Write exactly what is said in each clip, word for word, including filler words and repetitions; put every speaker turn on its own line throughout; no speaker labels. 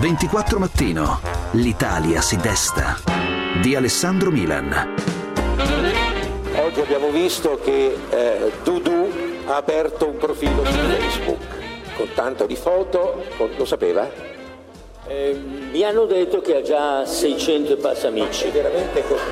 ventiquattro Mattino. L'Italia si desta. Di Alessandro Milan.
Oggi abbiamo visto che eh, Dudu ha aperto un profilo su Facebook con tanto di foto. Con... Lo sapeva?
Eh, mi hanno detto che ha già seicento e passa amici.
È veramente così.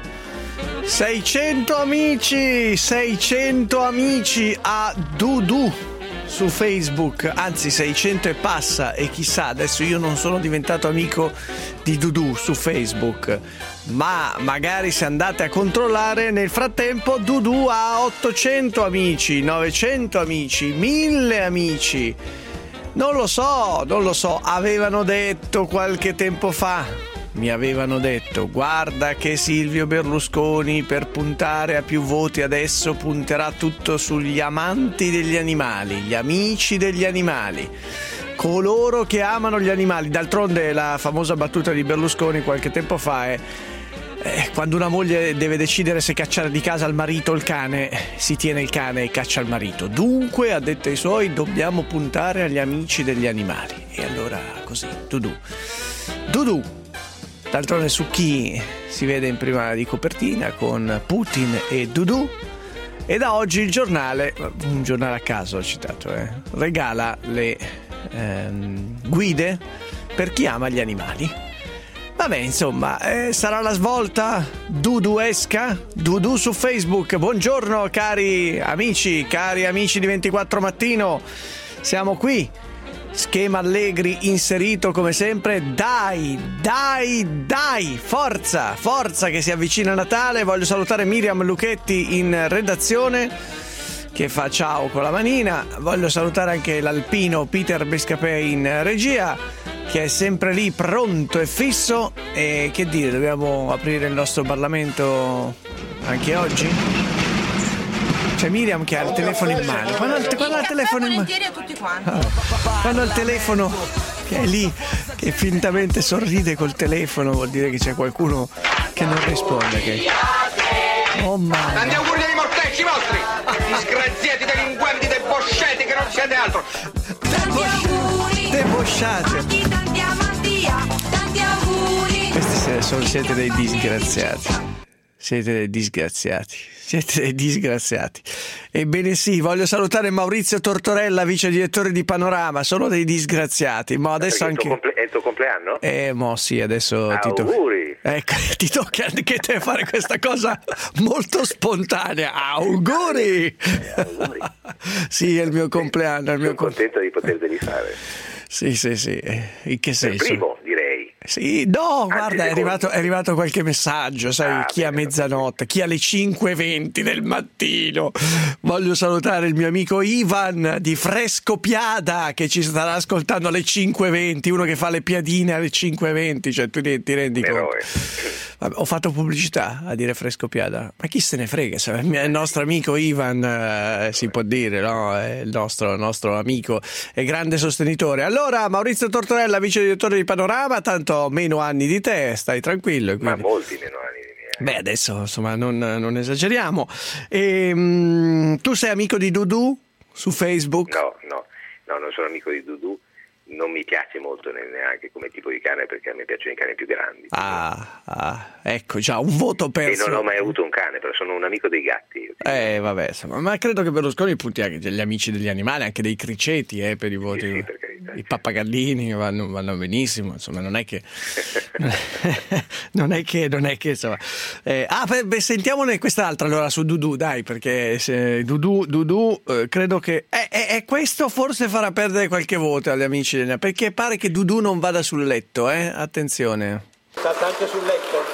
seicento amici, seicento amici a Dudu su Facebook, anzi seicento e passa, e chissà, adesso io non sono diventato amico di Dudu su Facebook, ma magari se andate a controllare nel frattempo Dudu ha ottocento amici, novecento amici, mille amici, non lo so, non lo so, avevano detto qualche tempo fa. Mi avevano detto, guarda che Silvio Berlusconi per puntare a più voti adesso punterà tutto sugli amanti degli animali, gli amici degli animali, coloro che amano gli animali. D'altronde la famosa battuta di Berlusconi qualche tempo fa è eh, quando una moglie deve decidere se cacciare di casa il marito o il cane, si tiene il cane e caccia il marito. Dunque, ha detto ai suoi, dobbiamo puntare agli amici degli animali. E allora così, Dudu. Dudu. D'altronde su chi si vede in prima di copertina con Putin e Dudu, e da oggi il giornale, un giornale a caso ho citato, eh, regala le ehm, guide per chi ama gli animali. Vabbè, insomma, eh, sarà la svolta duduesca? Dudu su Facebook. Buongiorno cari amici, cari amici di ventiquattro Mattino, siamo qui. Schema Allegri inserito come sempre. Dai, dai, dai, forza, forza che si avvicina Natale. Voglio salutare Miriam Lucchetti in redazione che fa ciao con la manina. Voglio salutare anche l'alpino Peter Bescapè in regia, che è sempre lì pronto e fisso. E che dire, dobbiamo aprire il nostro Parlamento anche oggi? C'è Miriam che ha il telefono in mano. Quando ha il, quando ha il telefono in mano, quando ha il telefono che è lì, che fintamente sorride col telefono, vuol dire che c'è qualcuno che non risponde. Che... Oh mamma.
Tanti auguri dei mortacci vostri, disgraziati delinquenti debosciati che non siete altro.
Debosciati. Debosciati.
Tanti amanti, tanti auguri.
Questi sono, siete dei disgraziati. Siete dei disgraziati, siete dei disgraziati. Ebbene sì, voglio salutare Maurizio Tortorella, vice direttore di Panorama. Sono dei disgraziati, ma adesso anche...
È il tuo, comple- è il tuo compleanno?
Eh, mo sì, adesso
ah,
ti tocca.
Auguri!
Ecco, ti tocca anche te fare questa cosa molto spontanea. Auguri!
Eh, auguri.
Sì, è il mio compleanno. È il mio
Sono contento di poterveli fare.
Sì, sì, sì. In che senso?
Il primo, direi.
Sì, no,
Anzi,
guarda, è arrivato, è arrivato qualche messaggio, sai,
ah,
chi a mezzanotte, chi alle cinque e venti del mattino. Voglio salutare il mio amico Ivan di Frescopiada che ci starà ascoltando alle cinque e venti, uno che fa le piadine alle cinque e venti, cioè tu ti, ti rendi conto. Vabbè, ho fatto pubblicità a dire Frescopiada, ma chi se ne frega, se il nostro amico Ivan eh, si può dire, no? È il nostro, nostro amico e grande sostenitore. Allora, Maurizio Tortorella, vice direttore di Panorama, tanto meno anni di te, stai tranquillo.
Ma molti meno anni di me.
Beh, adesso insomma non, non esageriamo. E, mh, tu sei amico di Dudu su Facebook?
No, no, no, non sono amico di Dudu. Non mi piace molto neanche come tipo di cane, perché a me piacciono i cani più grandi.
Ah, ah, ecco, già un voto perso.
E non ho mai avuto un cane, però sono un amico dei gatti.
Eh, vabbè, insomma, ma credo che Berlusconi punti anche degli amici degli animali, anche dei criceti, eh, per i voti.
Sì, sì, per carità,
I pappagallini vanno, vanno benissimo, insomma, non è che non è che non è che insomma. Eh, ah, beh, sentiamone quest'altra allora su Dudu, dai, perché se Dudu Dudu eh, credo che eh, eh, eh, questo forse farà perdere qualche voto agli amici, perché pare che Dudu non vada sul letto, eh? Attenzione.
Sta anche sul letto?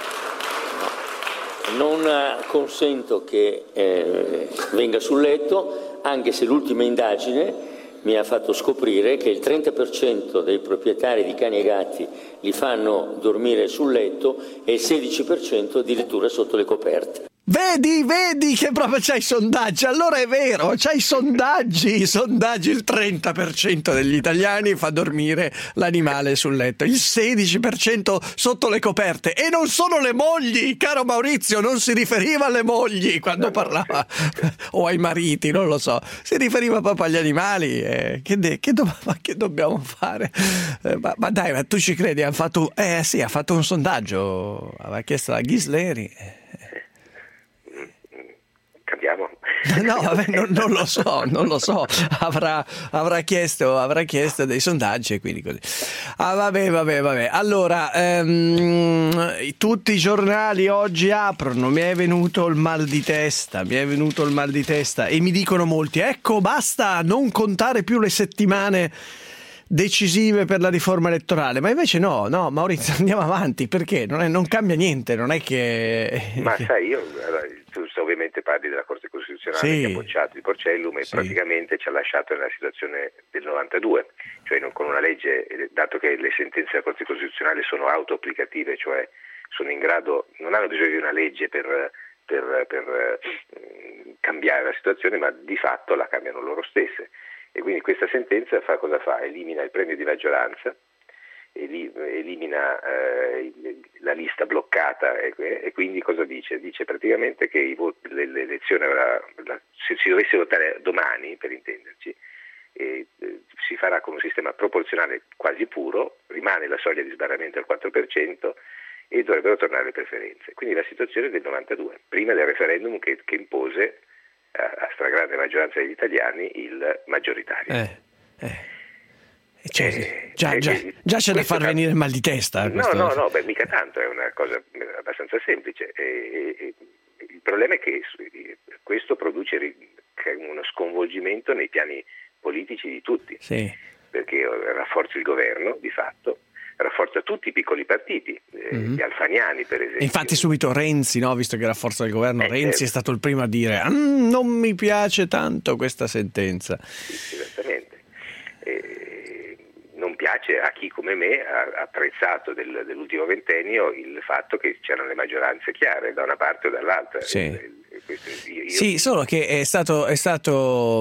Non consento che eh, venga sul letto, anche se l'ultima indagine mi ha fatto scoprire che il trenta per cento dei proprietari di cani e gatti li fanno dormire sul letto e il sedici per cento addirittura sotto le coperte.
Vedi, vedi che proprio c'hai i sondaggi, allora è vero, c'hai i sondaggi, i sondaggi, il trenta per cento degli italiani fa dormire l'animale sul letto, il sedici per cento sotto le coperte, e non sono le mogli, caro Maurizio, non si riferiva alle mogli quando parlava, o ai mariti, non lo so, si riferiva proprio agli animali, eh, che, de- che, do- ma che dobbiamo fare? Eh, ma, ma dai, ma tu ci credi, ha fatto, eh sì, ha fatto un sondaggio, aveva chiesto a Ghisleri, eh.
Cambiamo?
No, vabbè, non, non lo so, non lo so. Avrà, avrà chiesto, avrà chiesto dei sondaggi e quindi così. Ah, vabbè, vabbè, vabbè. Allora, ehm, tutti i giornali oggi aprono. Mi è venuto il mal di testa, mi è venuto il mal di testa e mi dicono molti: ecco, basta non contare più le settimane decisive per la riforma elettorale. Ma invece no, no, Maurizio, andiamo avanti, perché non, è, non cambia niente, non è che...
Ma sai, io... Tu ovviamente parli della Corte Costituzionale, sì, che ha bocciato il Porcellum e sì, praticamente ci ha lasciato nella situazione del novantadue, cioè non, con una legge, dato che le sentenze della Corte Costituzionale sono auto-applicative, cioè sono in grado, non hanno bisogno di una legge per, per, per eh, cambiare la situazione, ma di fatto la cambiano loro stesse. E quindi questa sentenza fa cosa fa? Elimina il premio di maggioranza, elimina eh, la lista bloccata e, e quindi cosa dice? Dice praticamente che i voti, l'elezione avrà, la, se si dovesse votare domani, per intenderci, eh, si farà con un sistema proporzionale quasi puro, rimane la soglia di sbarramento al quattro per cento e dovrebbero tornare le preferenze. Quindi la situazione del novantadue, prima del referendum che, che impose a, a stragrande maggioranza degli italiani il maggioritario.
Eh, eh. Cioè, eh, già, già, già c'è da far fa... venire il mal di testa.
No, no, no, beh, mica tanto, è una cosa abbastanza semplice. E, e, il problema è che questo produce uno sconvolgimento nei piani politici di tutti, sì, perché rafforza il governo di fatto, rafforza tutti i piccoli partiti, mm-hmm, gli alfaniani per esempio. Infatti
subito Renzi, no, visto che rafforza il governo, eh, Renzi certo. è stato il primo a dire mm, non mi piace tanto questa sentenza.
Sì, esattamente. E, non piace a chi come me ha apprezzato del, dell'ultimo ventennio il fatto che c'erano le maggioranze chiare da una parte o dall'altra.
Sì. Questo, io... Sì, solo che è stato, è stato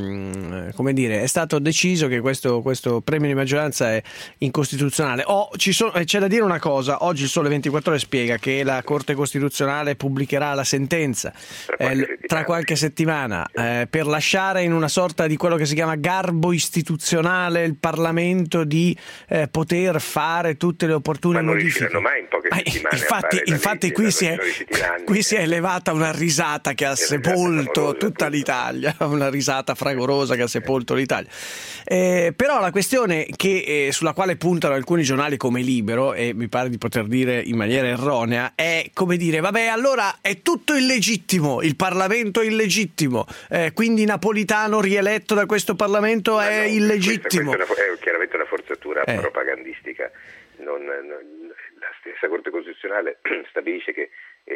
mh, come dire, è stato deciso che questo, questo premio di maggioranza è incostituzionale. Oh, ci sono, c'è da dire una cosa: oggi il Sole ventiquattro Ore spiega che la Corte Costituzionale pubblicherà la sentenza tra qualche eh, tra qualche settimana eh, per lasciare in una sorta di quello che si chiama garbo istituzionale il Parlamento di eh, poter fare tutte le opportune
Ma
modifiche.
Non mai in poche settimane
eh, infatti, infatti
legge,
qui, si è, qui si è elevata una risata che ha sepolto tutta l'Italia, una risata fragorosa che ha sepolto l'Italia. Eh, però la questione che, eh, sulla quale puntano alcuni giornali come Libero, e mi pare di poter dire in maniera erronea, è come dire: vabbè, allora è tutto illegittimo, il Parlamento è illegittimo, eh, quindi Napolitano rieletto da questo Parlamento è no, no, illegittimo.
Questa, questa è, una, è chiaramente una forzatura eh. propagandistica. Non, non, la stessa Corte Costituzionale stabilisce che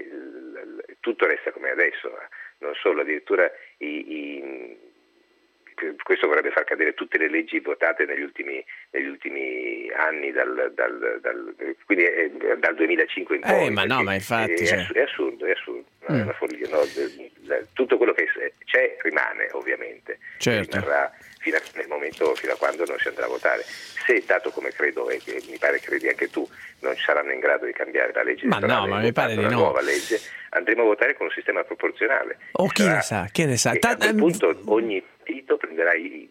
tutto resta come adesso, non solo, addirittura i, i, questo vorrebbe far cadere tutte le leggi votate negli ultimi, negli ultimi anni, dal, dal, dal, quindi è, dal duemilacinque in poi.
Eh, ma no, ma infatti,
è,
cioè...
è assurdo, è assurdo. Mm. È una follia, no? Tutto quello che c'è rimane, ovviamente,
certo.
rimarrà fino a, nel momento fino a quando non si andrà a votare. Se dato come credo e che mi pare credi anche tu, non saranno in grado di cambiare la legge
ma no, ma mi pare di
una
no.
nuova legge, andremo a votare con un sistema proporzionale.
O chi ne sa, chi ne sa.
A quel punto ogni partito prenderà i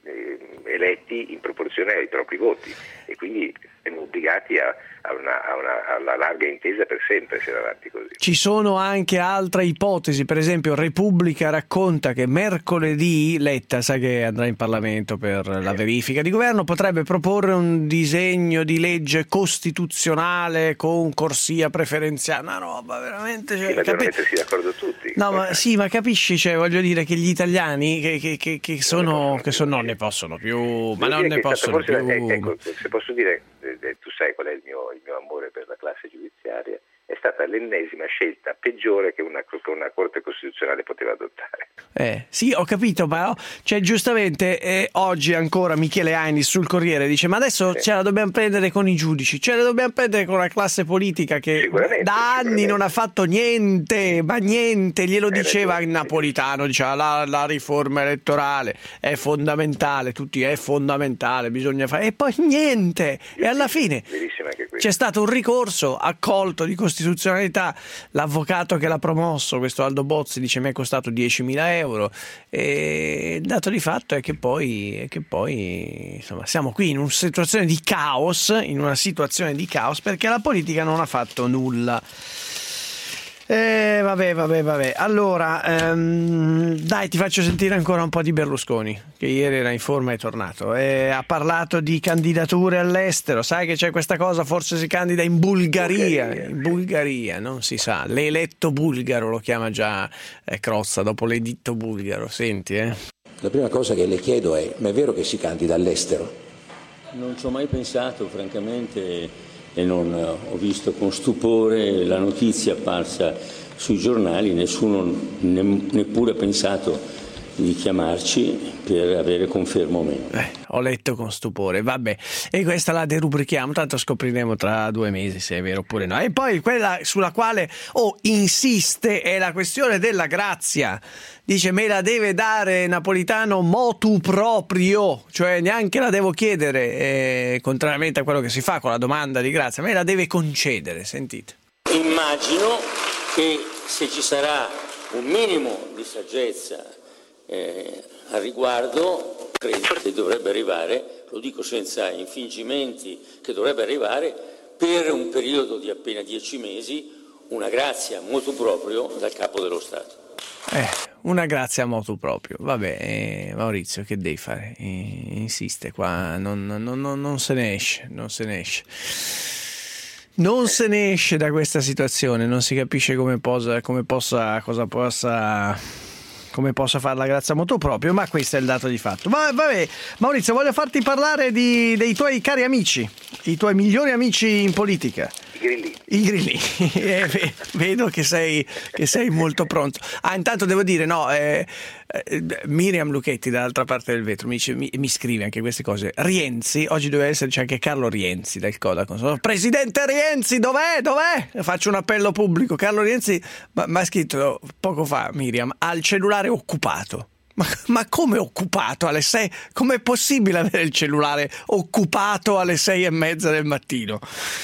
eletti in proporzione ai propri voti e quindi siamo obbligati a, a, una, a, una, a una larga intesa per sempre se va avanti così.
Ci sono anche altre ipotesi, per esempio Repubblica racconta che mercoledì Letta, sa che andrà in Parlamento per la verifica di governo, potrebbe proporre un disegno di legge costituzionale con corsia preferenziale, una roba veramente... Cioè,
sì, ma
capi...
devono mettersi d'accordo tutti.
No, ma sì, ma capisci, cioè, voglio dire che gli italiani che, che, che, che sono, che sono non ne possono più, ma non ne possono più.
Eh, ecco, se posso dire, eh, tu sai qual è il mio, il mio amore per la classe giudiziaria, è stata l'ennesima scelta peggiore che una, che una Corte Costituzionale poteva adottare.
Eh, sì, ho capito, però cioè, giustamente eh, oggi ancora Michele Ainis sul Corriere dice ma adesso
sì.
ce la dobbiamo prendere con i giudici, ce la dobbiamo prendere con la classe politica che da anni non ha fatto niente, ma niente, glielo
Hai
diceva
ragione,
in Napolitano, diceva la, la riforma elettorale è fondamentale, tutti è fondamentale, bisogna fare, e poi niente, e alla fine c'è stato un ricorso accolto di costituzionalità, l'avvocato che l'ha promosso, questo Aldo Bozzi, dice mi è costato diecimila euro. E il dato di fatto è che poi, è che poi insomma, siamo qui in una situazione di caos, in una situazione di caos perché la politica non ha fatto nulla. Eh, vabbè, vabbè, vabbè. Allora, ehm, dai, ti faccio sentire ancora un po' di Berlusconi, che ieri era in forma e è tornato. Eh, ha parlato di candidature all'estero. Sai che c'è questa cosa, forse si candida in Bulgaria. Bulgaria. In Bulgaria, non si sa. L'eletto bulgaro lo chiama già eh, Crozza, dopo l'editto bulgaro. Senti, eh.
La prima cosa che le chiedo è, ma è vero che si candida all'estero?
Non ci ho mai pensato, francamente. E non ho visto con stupore la notizia apparsa sui giornali, nessuno ne, neppure ha pensato di chiamarci per avere conferma o meno.
Eh, ho letto con stupore, vabbè, e questa la derubrichiamo, tanto scopriremo tra due mesi se è vero oppure no. E poi quella sulla quale oh, insiste è la questione della grazia. Dice me la deve dare Napolitano motu proprio, cioè neanche la devo chiedere, eh, contrariamente a quello che si fa con la domanda di grazia, me la deve concedere, sentite.
Immagino che se ci sarà un minimo di saggezza eh, al riguardo, credo che dovrebbe arrivare, lo dico senza infingimenti, che dovrebbe arrivare per un periodo di appena dieci mesi una grazia motu proprio dal Capo dello Stato.
Eh, una grazia a motu proprio. Vabbè, eh, Maurizio, che devi fare? Eh, insiste qua, non, non, non, non se ne esce, non se ne esce. Non se ne esce da questa situazione, non si capisce come posa, come possa, cosa possa, come possa fare la grazia a motu proprio, ma questo è il dato di fatto. Va, vabbè, Maurizio, voglio farti parlare di, dei tuoi cari amici, i tuoi migliori amici in politica.
I grillini.
I grillini, eh, vedo che sei, che sei molto pronto. Ah, intanto devo dire, no, eh, eh, Miriam Lucchetti dall'altra parte del vetro mi, dice, mi, mi scrive anche queste cose. Rienzi, oggi doveva esserci anche Carlo Rienzi del Codacons. Presidente Rienzi, dov'è? Dov'è? Faccio un appello pubblico. Carlo Rienzi mi ha scritto poco fa, Miriam, ha il cellulare occupato. Ma, ma come occupato alle sei? Com'è possibile avere il cellulare occupato alle sei e mezza del mattino?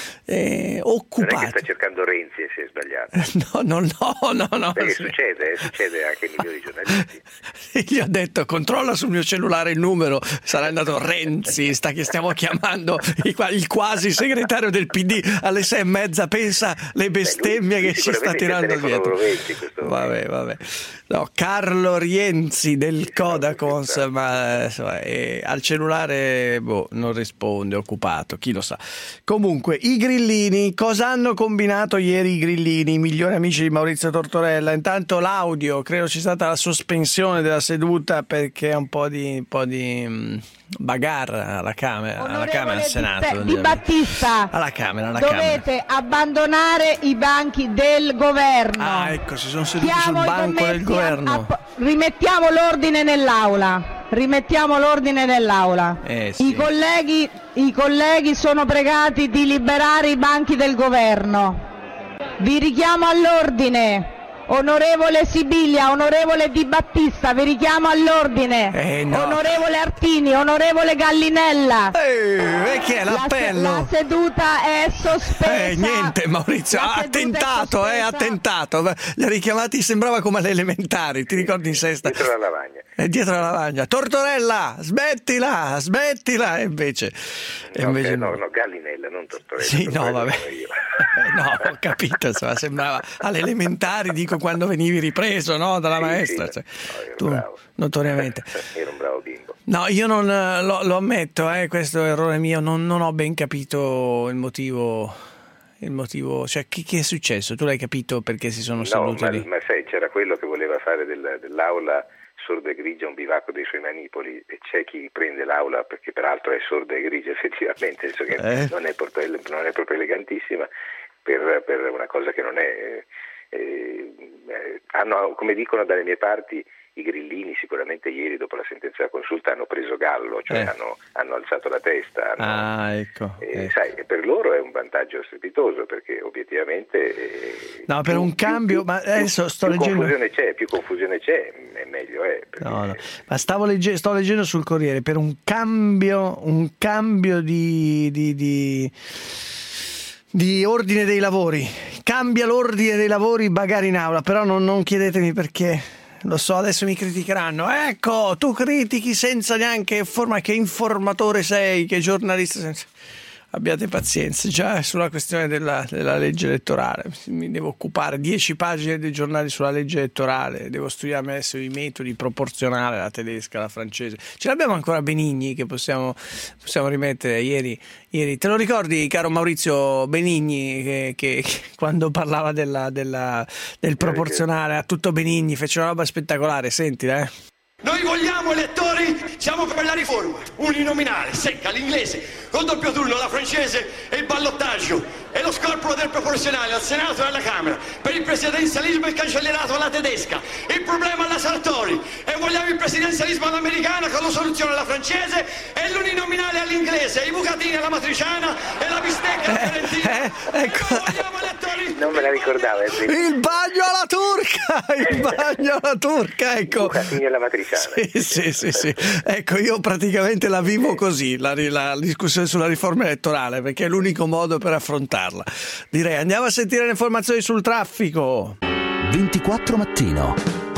Eh, occupato.
Non è che sta cercando Renzi e si è sbagliato.
No, no, no, no, no.
Perché succede, eh, succede anche ai migliori giornalisti.
Gli ho detto controlla sul mio cellulare il numero, sarà andato Renzi, sta che stiamo chiamando il quasi segretario del P D alle sei e mezza, pensa le bestemmie Beh, lui, che ci sta tirando dietro. Vabbè, vabbè. No, Carlo Rienzi del Codacons, ma insomma, eh, al cellulare boh, non risponde, occupato, chi lo sa. Comunque, i grillini, cosa hanno combinato ieri i grillini, i migliori amici di Maurizio Tortorella? Intanto l'audio, credo ci sia stata la sospensione della seduta perché un po' di, un po' di mh, bagarre alla Camera, alla Camera al Senato.
Di Battista,
alla Camera, alla
dovete
Camera.
abbandonare i banchi del governo.
Ah, ecco, si sono seduti
Chiamo
sul banco del governo.
A, a, rimettiamo l'ordine nell'aula. Rimettiamo l'ordine nell'aula.
Eh, sì.
I colleghi, i colleghi sono pregati di liberare i banchi del governo. Vi richiamo all'ordine. Onorevole Sibilia, onorevole Di Battista, vi richiamo all'ordine.
Eh, no.
Onorevole Artini, onorevole Gallinella.
Eh, e che è l'appello?
La, la seduta è sospesa.
Eh, niente, Maurizio, ha attentato, eh, attentato. Li ha richiamati, sembrava come alle elementari, ti ricordi in sesta?
Dietro la lavagna.
Eh, dietro la lavagna. Tortorella, smettila, smettila. E invece...
No,
invece
eh, no, no, Gallinella, non Tortorella.
Sì, no, vabbè. No, ho capito, insomma, sembrava alle elementari, dico, quando venivi ripreso, no, dalla
sì,
maestra.
Sì,
cioè,
no,
tu,
bravo.
notoriamente.
Ero un bravo bimbo.
No, io non lo, lo ammetto, eh, questo è errore mio, non, non ho ben capito il motivo, il motivo, cioè che, che è successo? Tu l'hai capito perché si sono seduti
no,
lì?
Ma, ma sai, c'era quello che voleva fare del, dell'aula sorda e grigia un bivacco dei suoi manipoli, e c'è chi prende l'aula perché peraltro è sorda e grigia effettivamente, nel senso che
eh?
non, è proprio, non è proprio elegantissima, per, per una cosa che non è... Eh, hanno, come dicono dalle mie parti, i grillini sicuramente ieri dopo la sentenza della consulta hanno preso gallo, cioè
eh.
hanno, hanno alzato la testa. Hanno,
ah, ecco.
eh,
eh.
Sai, per loro è un vantaggio strepitoso perché obiettivamente... Eh,
no, per
più,
un cambio,
più,
ma adesso sto
più
leggendo...
Confusione c'è, più confusione c'è, è meglio è. Perché...
No, no. Ma stavo legge... sto leggendo sul Corriere, per un cambio, un cambio di... di, di... di ordine dei lavori, cambia l'ordine dei lavori Bagari in aula, però non, non chiedetemi perché, lo so, adesso mi criticheranno, ecco, tu critichi senza neanche forma, che informatore sei, che giornalista senza... Abbiate pazienza, già sulla questione della, della legge elettorale mi devo occupare, dieci pagine dei giornali sulla legge elettorale, devo studiarmi adesso i metodi proporzionale, la tedesca, la francese, ce l'abbiamo ancora Benigni che possiamo, possiamo rimettere ieri, ieri, te lo ricordi caro Maurizio Benigni che, che, che quando parlava della, della, del proporzionale a tutto Benigni fece una roba spettacolare, sentila eh.
Noi vogliamo elettori, siamo per la riforma, uninominale, secca, l'inglese, col doppio turno, la francese e il ballottaggio e lo scorporo del proporzionale al Senato e alla Camera, per il presidenzialismo il cancellierato alla tedesca, il problema alla Sartori e vogliamo il presidenzialismo all'americana con la soluzione alla francese e l'uninominale all'inglese, i bucatini alla matriciana e la bistecca alla fiorentina.
Eh, eh, ecco.
Non me la ricordavo.
Il bagno alla turca, il bagno alla turca, ecco.
Bucatini alla matriciana.
Sì, sì, sì, sì. Ecco, io praticamente la vivo così, la, la discussione sulla riforma elettorale, perché è l'unico modo per affrontarla. Direi, andiamo a sentire le informazioni sul traffico.
ventiquattro mattino.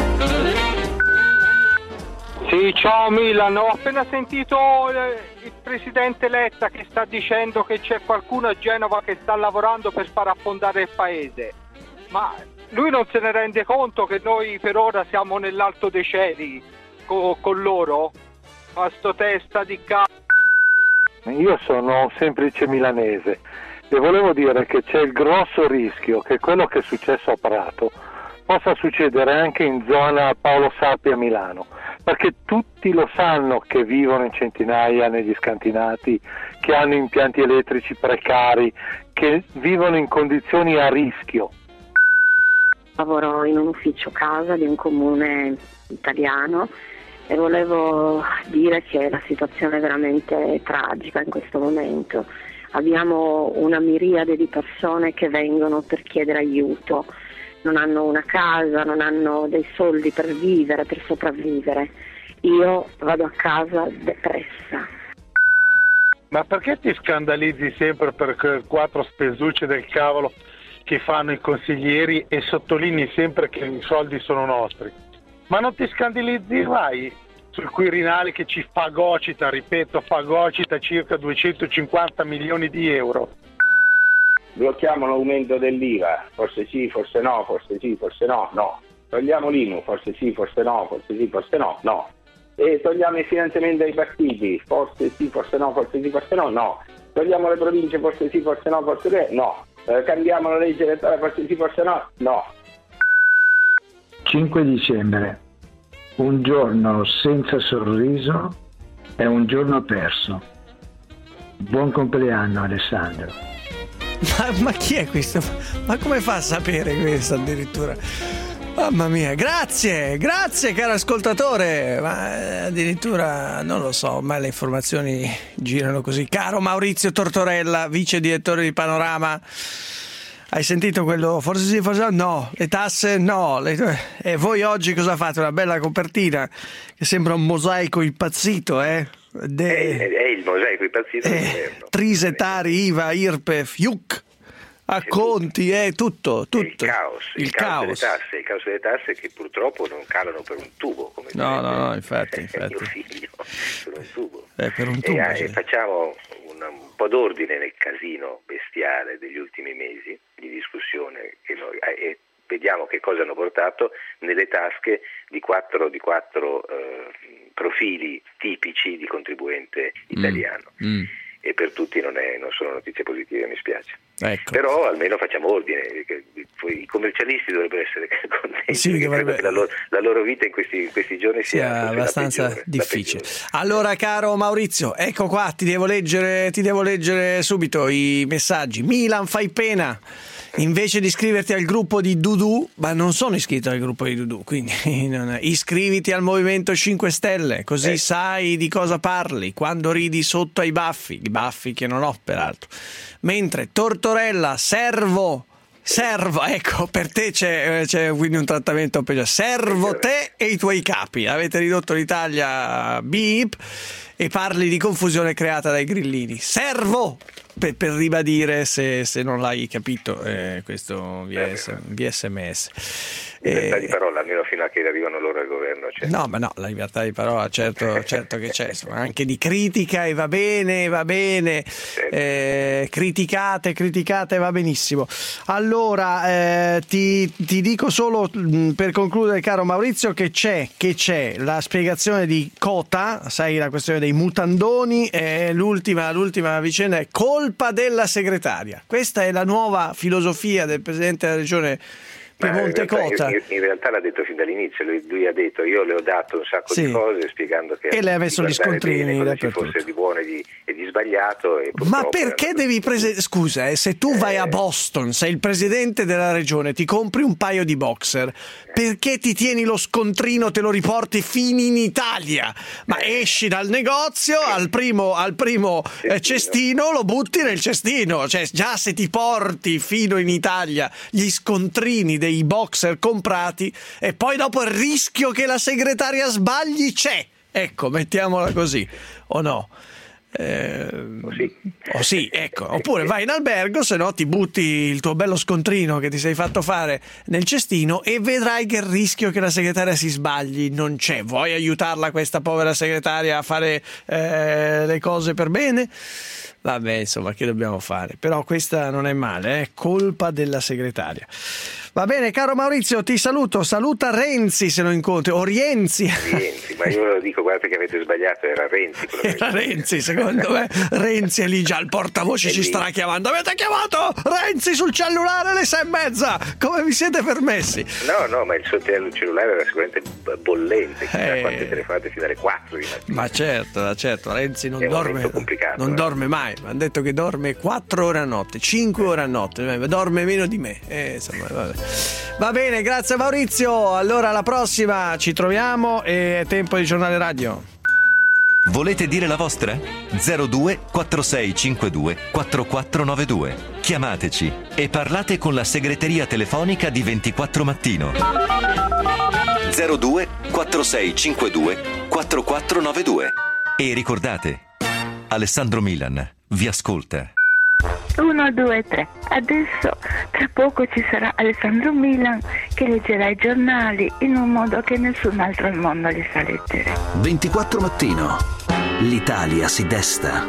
Sì, ciao Milan, ho appena sentito il presidente Letta che sta dicendo che c'è qualcuno a Genova che sta lavorando per far affondare il paese, ma lui non se ne rende conto che noi per ora siamo nell'alto dei cieli co- con loro? A sto testa di c***o.
Io sono un semplice milanese e volevo dire che c'è il grosso rischio che quello che è successo a Prato possa succedere anche in zona Paolo Sarpi a Milano, perché tutti lo sanno che vivono in centinaia negli scantinati, che hanno impianti elettrici precari, che vivono in condizioni a rischio.
Lavoro in un ufficio casa di un comune italiano e volevo dire che la situazione è veramente tragica in questo momento. Abbiamo una miriade di persone che vengono per chiedere aiuto, non hanno una casa, non hanno dei soldi per vivere, per sopravvivere. Io vado a casa depressa.
Ma perché ti scandalizzi sempre per quelle quattro spesucce del cavolo che fanno i consiglieri e sottolinei sempre che i soldi sono nostri? Ma non ti scandalizzi mai sul Quirinale che ci fagocita, ripeto, fagocita circa duecentocinquanta milioni di euro?
Blocchiamo l'aumento dell'I V A, forse sì, forse no, forse sì, forse no, no. Togliamo l'I M U, forse sì, forse no, forse sì, forse no, no. E togliamo il finanziamento ai partiti, forse sì, forse no, forse sì, forse no, no. Togliamo le province, forse sì, forse no, forse no. Eh, cambiamo la legge elettorale, forse sì, forse no, no.
cinque dicembre, un giorno senza sorriso è un giorno perso. Buon compleanno Alessandro.
Ma, ma chi è questo? Ma come fa a sapere questo addirittura? Mamma mia, grazie, grazie caro ascoltatore, ma addirittura non lo so, ma le informazioni girano così. Caro Maurizio Tortorella, vice direttore di Panorama, hai sentito quello? Forse sì, forse no, le tasse no, le... e voi oggi cosa fate? Una bella copertina che sembra un mosaico impazzito, eh? De...
È, è il mosaico impazzito del
eh,
governo.
Trisetari, I V A, I R P E F, I U C, acconti, è tutto, tutto.
Il caos, il,
il
caos,
caos.
delle tasse, il caos delle tasse che purtroppo non calano per un tubo, come
no, no, no, infatti, infatti.
mio figlio, per un tubo.
Eh, per un tubo,
e,
sì.
e facciamo un, un po' d'ordine nel casino bestiale degli ultimi mesi di discussione che noi, e vediamo che cosa hanno portato nelle tasche di quattro, di quattro eh, profili tipici di contribuente italiano. Mm. Mm. E per tutti non, è, non sono notizie positive, mi spiace.
Ecco.
Però almeno facciamo ordine, i commercialisti dovrebbero essere contenti,
sì,
perché
dovrebbe...
credo che la loro, la loro vita in questi, in questi giorni sia,
sia abbastanza
peggiore,
difficile. Allora caro Maurizio, ecco qua, ti devo leggere, ti devo leggere subito i messaggi. Milan fai pena, invece di iscriverti al gruppo di Dudu, ma non sono iscritto al gruppo di Dudu, quindi non, iscriviti al Movimento cinque Stelle, così eh. sai di cosa parli quando ridi sotto ai baffi, i baffi che non ho peraltro. Mentre Tortorella, servo, servo, ecco, per te c'è, c'è quindi un trattamento peggio, servo te e i tuoi capi, avete ridotto l'Italia beep e parli di confusione creata dai grillini, servo! Per, per ribadire, se, se non l'hai capito, eh, questo via, via sms.
Libertà eh, di parola, almeno fino a che arrivano loro al governo. Cioè.
No, ma no, la libertà di parola certo, certo che c'è, insomma, anche di critica e va bene, va bene, eh, criticate, criticate, va benissimo. Allora, eh, ti, ti dico solo mh, per concludere, caro Maurizio, che c'è, che c'è la spiegazione di Cota, sai, la questione dei mutandoni, eh, l'ultima, l'ultima vicenda è colpa della segretaria. Questa è la nuova filosofia del presidente della regione Piemonte
in realtà,
Cota.
In, in realtà l'ha detto fin dall'inizio, lui, lui ha detto io le ho dato un sacco
sì.
di cose spiegando che
e lei ha messo gli scontrini
cosa ci fosse di buono e di, e di sbagliato e
ma perché devi prese... scusa eh, se tu eh... vai a Boston, sei il presidente della regione, ti compri un paio di boxer, perché ti tieni lo scontrino, te lo riporti fino in Italia, ma eh. esci dal negozio al primo, al primo cestino. Eh, cestino, lo butti nel cestino, cioè già se ti porti fino in Italia gli scontrini dei boxer comprati e poi dopo il rischio che la segretaria sbagli c'è, ecco, mettiamola così, o no? Eh,
oh sì.
Oh sì, ecco. Oppure vai in albergo, se no ti butti il tuo bello scontrino che ti sei fatto fare nel cestino e vedrai che il rischio che la segretaria si sbagli non c'è. Vuoi aiutarla, questa povera segretaria, a fare eh, le cose per bene? Vabbè, insomma, che dobbiamo fare? Però questa non è male, è eh? colpa della segretaria. Va bene, caro Maurizio, ti saluto. Saluta Renzi se lo incontri, o Rienzi.
Rienzi, ma io lo dico, guardate che avete sbagliato, era Renzi.
Era Renzi, secondo me. Renzi è lì già, il portavoce ci starà chiamando. Avete chiamato Renzi sul cellulare alle sei e mezza? Come vi siete permessi?
No, no, ma il suo cellulare era sicuramente bollente, chissà eh... quante telefonate fino alle quattro di mattina.
Ma certo, certo, Renzi non
è
dorme, non
eh.
dorme mai. Mi hanno detto che dorme quattro ore a notte, cinque ore a notte, dorme meno di me. Eh, insomma, vabbè. Va bene, grazie Maurizio. Allora alla prossima ci troviamo e è tempo di giornale radio.
Volete dire la vostra? zero due quattro sei cinque due quattro quattro nove due. Chiamateci e parlate con la segreteria telefonica di ventiquattro Mattino. zero due quattro sei cinque due quattro quattro nove due. E ricordate, Alessandro Milan vi ascolta.
uno, due, tre. Adesso tra poco ci sarà Alessandro Milan che leggerà i giornali in un modo che nessun altro al mondo li sa leggere.
ventiquattro Mattino. L'Italia si desta.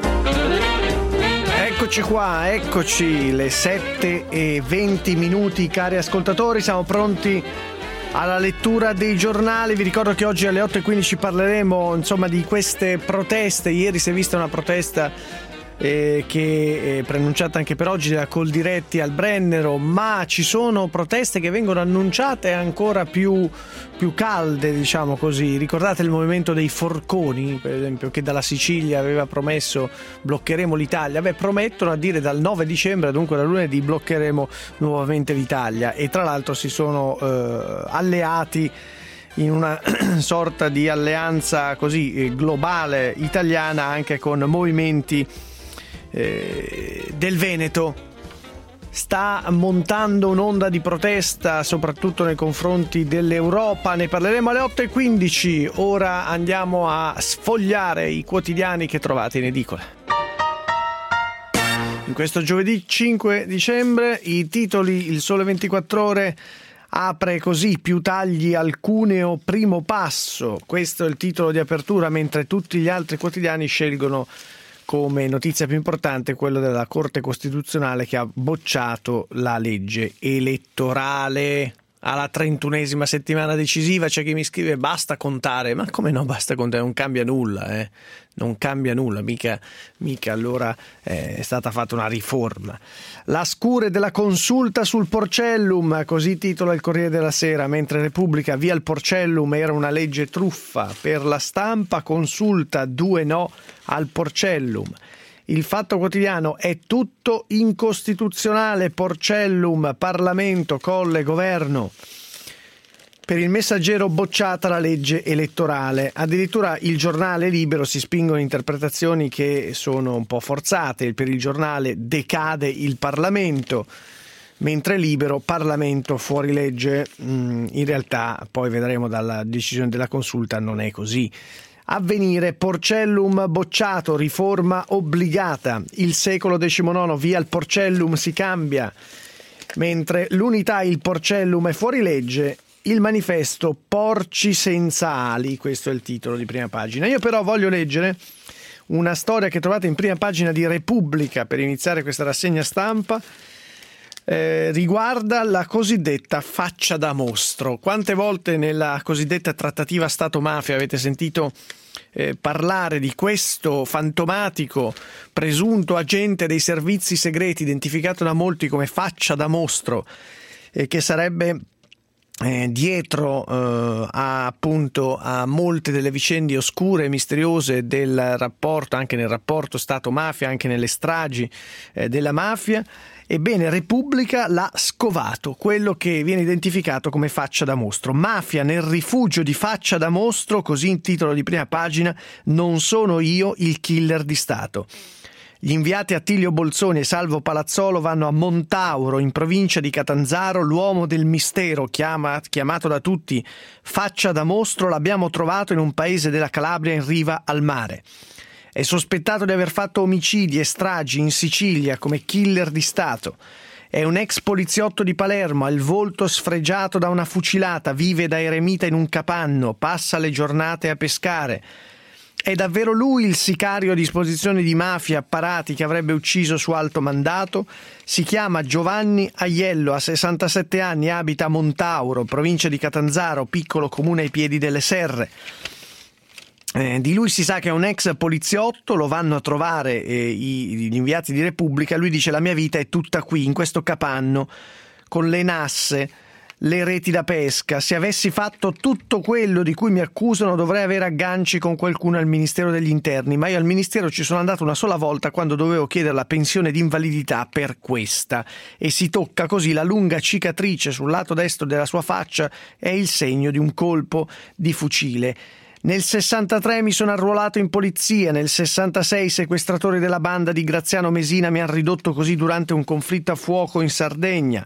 Eccoci qua, eccoci le sette e venti minuti, cari ascoltatori, siamo pronti alla lettura dei giornali. Vi ricordo che oggi alle otto e quindici parleremo insomma di queste proteste. Ieri si è vista una protesta Eh, che è preannunciata anche per oggi da Coldiretti al Brennero, ma ci sono proteste che vengono annunciate ancora più, più calde, diciamo così. Ricordate il movimento dei forconi, per esempio, che dalla Sicilia aveva promesso bloccheremo l'Italia? Beh, promettono a dire dal nove dicembre, dunque da lunedì, bloccheremo nuovamente l'Italia, e tra l'altro si sono eh, alleati in una sorta di alleanza così eh, globale italiana anche con movimenti Eh, del Veneto. Sta montando un'onda di protesta soprattutto nei confronti dell'Europa, ne parleremo alle otto e quindici. Ora andiamo a sfogliare i quotidiani che trovate in edicola. In questo giovedì cinque dicembre i titoli: Il Sole ventiquattro Ore apre così: più tagli al cuneo, primo passo. Questo è il titolo di apertura, mentre tutti gli altri quotidiani scelgono come notizia più importante quello della Corte Costituzionale che ha bocciato la legge elettorale. Alla trentunesima settimana decisiva c'è chi mi scrive basta contare, ma come no basta contare, non cambia nulla, eh? non cambia nulla, mica, mica allora eh, è stata fatta una riforma. La scure della consulta sul Porcellum, così titola il Corriere della Sera, mentre Repubblica via il Porcellum era una legge truffa. Per La Stampa consulta, due no al Porcellum. Il Fatto Quotidiano: è tutto incostituzionale, Porcellum, Parlamento, Colle, Governo. Per Il Messaggero: bocciata la legge elettorale. Addirittura Il Giornale Libero si spingono interpretazioni che sono un po' forzate. Per Il Giornale: decade il Parlamento, mentre Libero: Parlamento fuori legge. In realtà poi vedremo dalla decisione della Consulta non è così. Avvenire: Porcellum bocciato, riforma obbligata. Il Secolo diciannove: via il Porcellum, si cambia. Mentre l'Unità: il Porcellum è fuori legge. Il Manifesto: porci senza ali. Questo è il titolo di prima pagina. Io però voglio leggere una storia che trovate in prima pagina di Repubblica per iniziare questa rassegna stampa. Eh, riguarda la cosiddetta faccia da mostro. Quante volte nella cosiddetta trattativa Stato-mafia avete sentito eh, parlare di questo fantomatico presunto agente dei servizi segreti, identificato da molti come faccia da mostro, eh, che sarebbe Eh, dietro eh, a, appunto a molte delle vicende oscure e misteriose del rapporto, anche nel rapporto Stato-mafia, anche nelle stragi eh, della mafia. Ebbene, Repubblica l'ha scovato, quello che viene identificato come faccia da mostro. Mafia nel rifugio di faccia da mostro, così in titolo di prima pagina: non sono io il killer di Stato. Gli inviati Attilio Bolzoni e Salvo Palazzolo vanno a Montauro, in provincia di Catanzaro. L'uomo del mistero, chiama, chiamato da tutti faccia da mostro, l'abbiamo trovato in un paese della Calabria in riva al mare. È sospettato di aver fatto omicidi e stragi in Sicilia come killer di Stato. È un ex poliziotto di Palermo, ha il volto sfregiato da una fucilata, vive da eremita in un capanno, passa le giornate a pescare. È davvero lui il sicario a disposizione di mafia e apparati che avrebbe ucciso su alto mandato? Si chiama Giovanni Aiello, ha sessantasette anni, abita a Montauro, provincia di Catanzaro, piccolo comune ai piedi delle Serre. Eh, di lui si sa che è un ex poliziotto, lo vanno a trovare eh, i, gli inviati di Repubblica. Lui dice: la mia vita è tutta qui, in questo capanno, con le nasse, le reti da pesca. Se avessi fatto tutto quello di cui mi accusano dovrei avere agganci con qualcuno al Ministero degli Interni, ma io al Ministero ci sono andato una sola volta, quando dovevo chiedere la pensione di invalidità per questa. E si tocca così la lunga cicatrice sul lato destro della sua faccia, è il segno di un colpo di fucile. Nel sessantatré mi sono arruolato in polizia, nel sessantasei i sequestratori della banda di Graziano Mesina mi hanno ridotto così durante un conflitto a fuoco in Sardegna.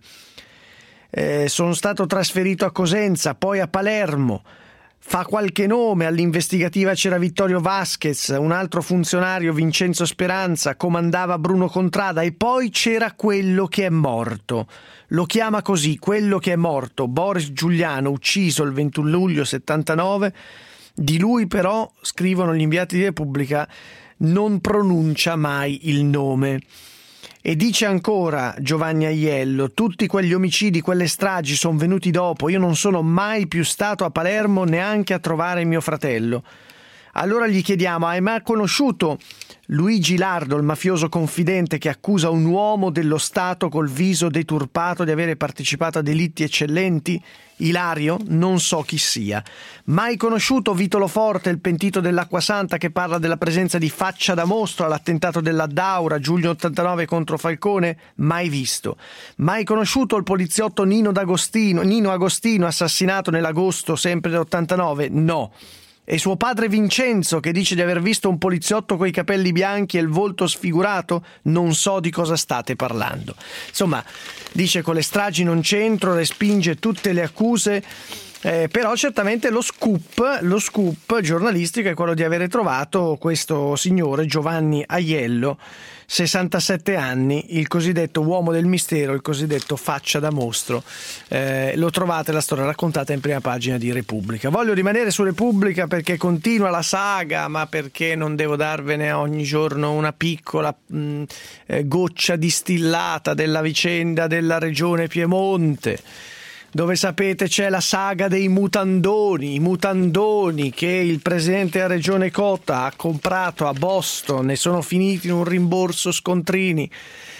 Eh, sono stato trasferito a Cosenza, poi a Palermo. Fa qualche nome: all'investigativa c'era Vittorio Vasquez, un altro funzionario Vincenzo Speranza, comandava Bruno Contrada, e poi c'era quello che è morto. Lo chiama così, quello che è morto, Boris Giuliano, ucciso il ventuno luglio settantanove. Di lui però, scrivono gli inviati di Repubblica, non pronuncia mai il nome. E dice ancora Giovanni Aiello: tutti quegli omicidi, quelle stragi sono venuti dopo, io non sono mai più stato a Palermo neanche a trovare mio fratello. Allora gli chiediamo: hai mai conosciuto Luigi Lardo, il mafioso confidente che accusa un uomo dello Stato col viso deturpato di avere partecipato a delitti eccellenti? Ilario? Non so chi sia. Mai conosciuto Vitolo Forte, il pentito dell'Acqua Santa, che parla della presenza di faccia da mostro all'attentato della Daura, giugno ottantanove, contro Falcone? Mai visto. Mai conosciuto il poliziotto Nino D'Agostino, Nino Agostino, assassinato nell'agosto sempre dell'ottantanove? No. E suo padre Vincenzo, che dice di aver visto un poliziotto coi capelli bianchi e il volto sfigurato? Non so di cosa state parlando. Insomma, dice con le stragi non c'entro, respinge tutte le accuse. Eh, però certamente lo scoop, lo scoop giornalistico è quello di avere trovato questo signore Giovanni Aiello, sessantasette anni, il cosiddetto uomo del mistero, il cosiddetto faccia da mostro. Eh, lo trovate, la storia raccontata in prima pagina di Repubblica. Voglio rimanere su Repubblica perché continua la saga, ma perché non devo darvene ogni giorno una piccola mh, eh, goccia distillata della vicenda della regione Piemonte, dove sapete c'è la saga dei mutandoni, i mutandoni che il presidente della regione Cotta ha comprato a Boston e sono finiti in un rimborso scontrini.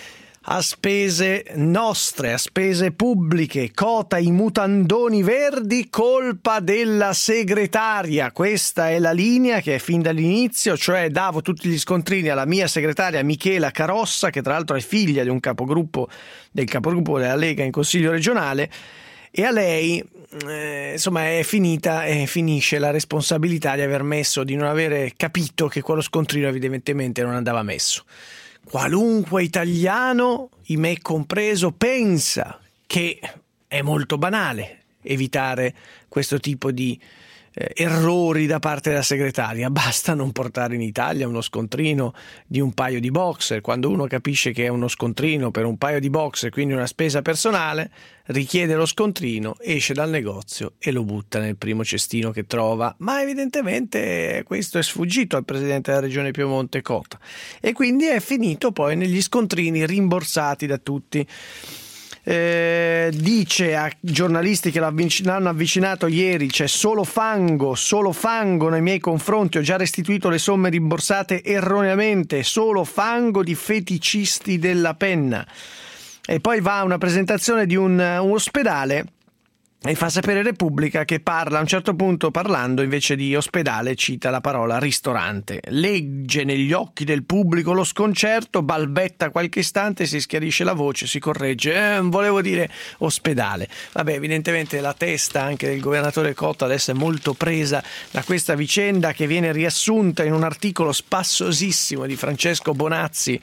a spese nostre, a spese pubbliche. Cota i mutandoni verdi, colpa della segretaria. Questa è la linea che è fin dall'inizio, cioè davo tutti gli scontrini alla mia segretaria Michela Carossa, che tra l'altro è figlia di un capogruppo del capogruppo della Lega in Consiglio regionale, e a lei eh, insomma è finita e finisce la responsabilità di aver messo, di non avere capito che quello scontrino evidentemente non andava messo. Qualunque italiano, i me compreso, pensa che è molto banale evitare questo tipo di eh, errori da parte della segretaria. Basta non portare in Italia uno scontrino di un paio di boxer. Quando uno capisce che è uno scontrino per un paio di boxer, quindi una spesa personale, richiede lo scontrino, esce dal negozio e lo butta nel primo cestino che trova. Ma evidentemente questo è sfuggito al presidente della regione Piemonte Cota, e quindi è finito poi negli scontrini rimborsati da tutti. Eh, dice a giornalisti che l'hanno avvicinato ieri: c'è solo fango, solo fango nei miei confronti, ho già restituito le somme rimborsate erroneamente, solo fango di feticisti della penna. E poi va a una presentazione di un, un ospedale e fa sapere Repubblica che parla, a un certo punto, parlando invece di ospedale, cita la parola ristorante. Legge negli occhi del pubblico lo sconcerto, balbetta qualche istante, si schiarisce la voce, si corregge: eh, volevo dire ospedale. Vabbè, evidentemente la testa anche del governatore Cota adesso è molto presa da questa vicenda, che viene riassunta in un articolo spassosissimo di Francesco Bonazzi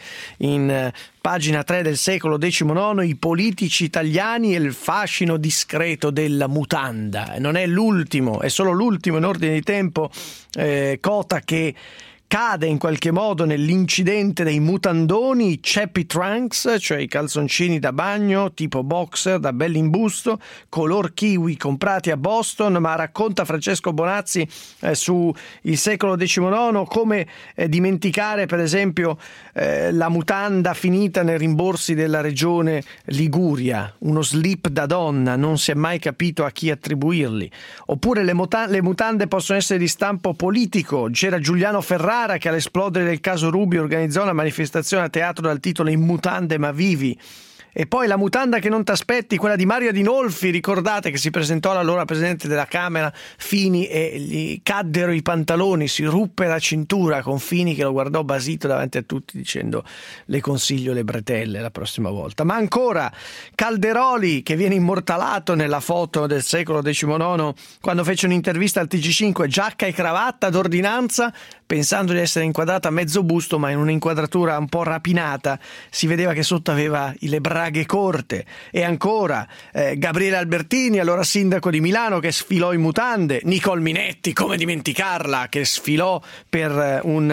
in pagina tre del Secolo diciannove, i politici italiani e il fascino discreto della mutanda. Non è l'ultimo, è solo l'ultimo in ordine di tempo eh, Cota che cade in qualche modo nell'incidente dei mutandoni, i chappy trunks, cioè i calzoncini da bagno tipo boxer da bell'imbusto, color kiwi, comprati a Boston. Ma racconta Francesco Bonazzi eh, su Il Secolo diciannove come eh, dimenticare per esempio eh, la mutanda finita nei rimborsi della regione Liguria, uno slip da donna, non si è mai capito a chi attribuirli. Oppure le, muta- le mutande possono essere di stampo politico. C'era Giuliano Ferrara che all'esplodere del caso Rubio organizzò una manifestazione a teatro dal titolo In mutande ma vivi. E poi la mutanda che non t'aspetti, quella di Mario Adinolfi, ricordate, che si presentò all'allora presidente della Camera Fini e gli caddero i pantaloni, si ruppe la cintura, con Fini che lo guardò basito davanti a tutti dicendo: le consiglio le bretelle la prossima volta. Ma ancora Calderoli, che viene immortalato nella foto del Secolo diciannove quando fece un'intervista al T G cinque, giacca e cravatta d'ordinanza, pensando di essere inquadrata a mezzo busto, ma in un'inquadratura un po' rapinata si vedeva che sotto aveva le braghe corte. E ancora eh, Gabriele Albertini, allora sindaco di Milano, che sfilò in mutande. Nicole Minetti, come dimenticarla, che sfilò per un,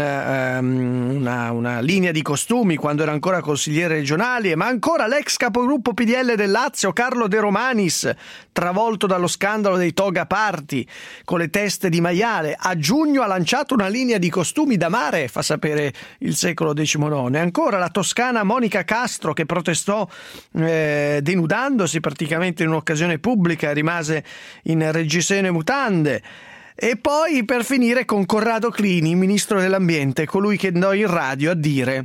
um, una, una linea di costumi quando era ancora consigliere regionale. Ma ancora l'ex capogruppo P D L del Lazio Carlo De Romanis, travolto dallo scandalo dei toga party con le teste di maiale. A giugno ha lanciato una linea di costumi da mare, fa sapere Il Secolo diciannove. Ancora la toscana Monica Castro, che protestò eh, denudandosi praticamente in un'occasione pubblica, rimase in reggiseno e mutande. E poi per finire con Corrado Clini, ministro dell'ambiente, colui che andò in radio a dire: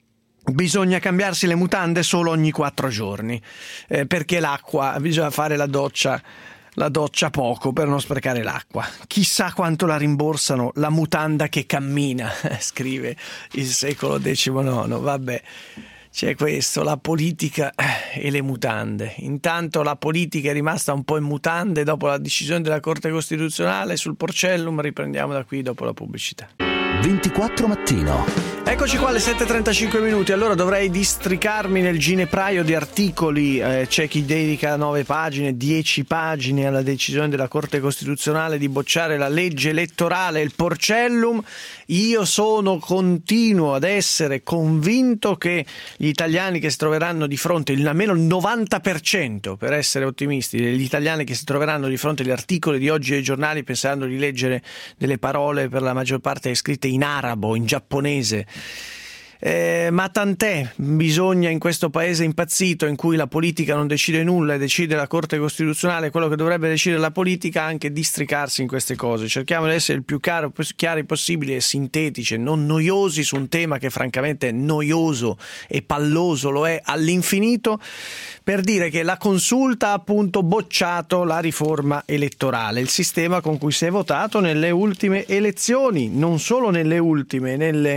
bisogna cambiarsi le mutande solo ogni quattro giorni, eh, perché l'acqua, bisogna fare la doccia la doccia poco per non sprecare l'acqua. Chissà quanto la rimborsano la mutanda che cammina, scrive Il Secolo diciannove. Vabbè, c'è questo, la politica e le mutande. Intanto la politica è rimasta un po' in mutande dopo la decisione della Corte Costituzionale sul Porcellum. Riprendiamo da qui dopo la pubblicità.
ventiquattro mattino.
Eccoci qua alle sette e trentacinque minuti. Allora dovrei districarmi nel ginepraio di articoli. Eh, c'è chi dedica nove pagine, dieci pagine alla decisione della Corte Costituzionale di bocciare la legge elettorale, il Porcellum. Io sono continuo ad essere convinto che gli italiani che si troveranno di fronte, il almeno il novanta per cento, per essere ottimisti, degli italiani che si troveranno di fronte agli articoli di oggi dei giornali pensando di leggere delle parole per la maggior parte scritte in arabo, in giapponese, Eh, ma tant'è, bisogna in questo paese impazzito in cui la politica non decide nulla e decide la Corte Costituzionale quello che dovrebbe decidere la politica, anche districarsi in queste cose. Cerchiamo di essere il più chiaro, chiari possibili e sintetici e non noiosi su un tema che francamente è noioso e palloso, lo è all'infinito, per dire che la Consulta ha appunto bocciato la riforma elettorale, il sistema con cui si è votato nelle ultime elezioni, non solo nelle ultime, nelle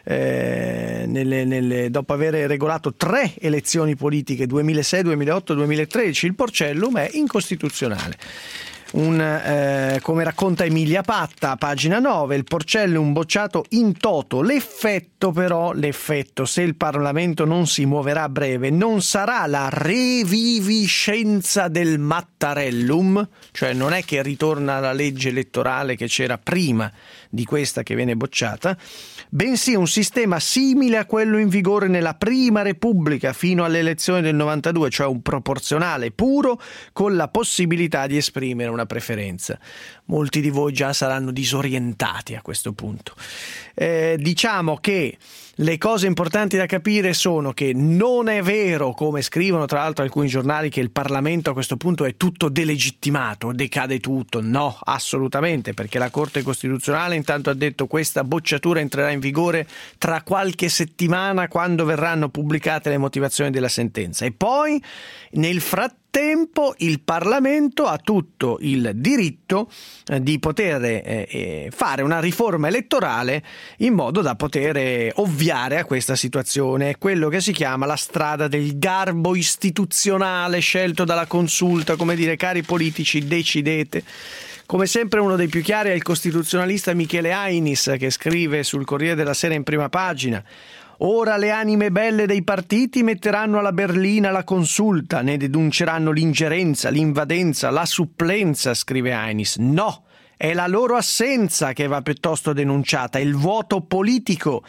Eh, nelle, nelle, dopo aver regolato tre elezioni politiche, duemilasei, duemilaotto, duemilatredici, il Porcellum è incostituzionale. Un, eh, come racconta Emilia Patta, pagina nove, il Porcellum bocciato in toto. L'effetto però, l'effetto, se il Parlamento non si muoverà a breve, non sarà la reviviscenza del Mattarellum, cioè non è che ritorna la legge elettorale che c'era prima di questa che viene bocciata, bensì un sistema simile a quello in vigore nella Prima Repubblica fino alle elezioni del novantadue, cioè un proporzionale puro con la possibilità di esprimere una preferenza. Molti di voi già saranno disorientati a questo punto. Eh, diciamo che le cose importanti da capire sono che non è vero, come scrivono tra l'altro alcuni giornali, che il Parlamento a questo punto è tutto delegittimato, decade tutto. No, assolutamente, perché la Corte Costituzionale intanto ha detto questa bocciatura entrerà in vigore tra qualche settimana, quando verranno pubblicate le motivazioni della sentenza. E poi, nel frattempo, tempo il Parlamento ha tutto il diritto eh, di poter eh, fare una riforma elettorale in modo da poter eh, ovviare a questa situazione, quello che si chiama la strada del garbo istituzionale scelto dalla Consulta, come dire, cari politici, decidete. Come sempre uno dei più chiari è il costituzionalista Michele Ainis, che scrive sul Corriere della Sera in prima pagina: ora le anime belle dei partiti metteranno alla berlina la Consulta, ne denunceranno l'ingerenza, l'invadenza, la supplenza, scrive Ainis. No, è la loro assenza che va piuttosto denunciata, il vuoto politico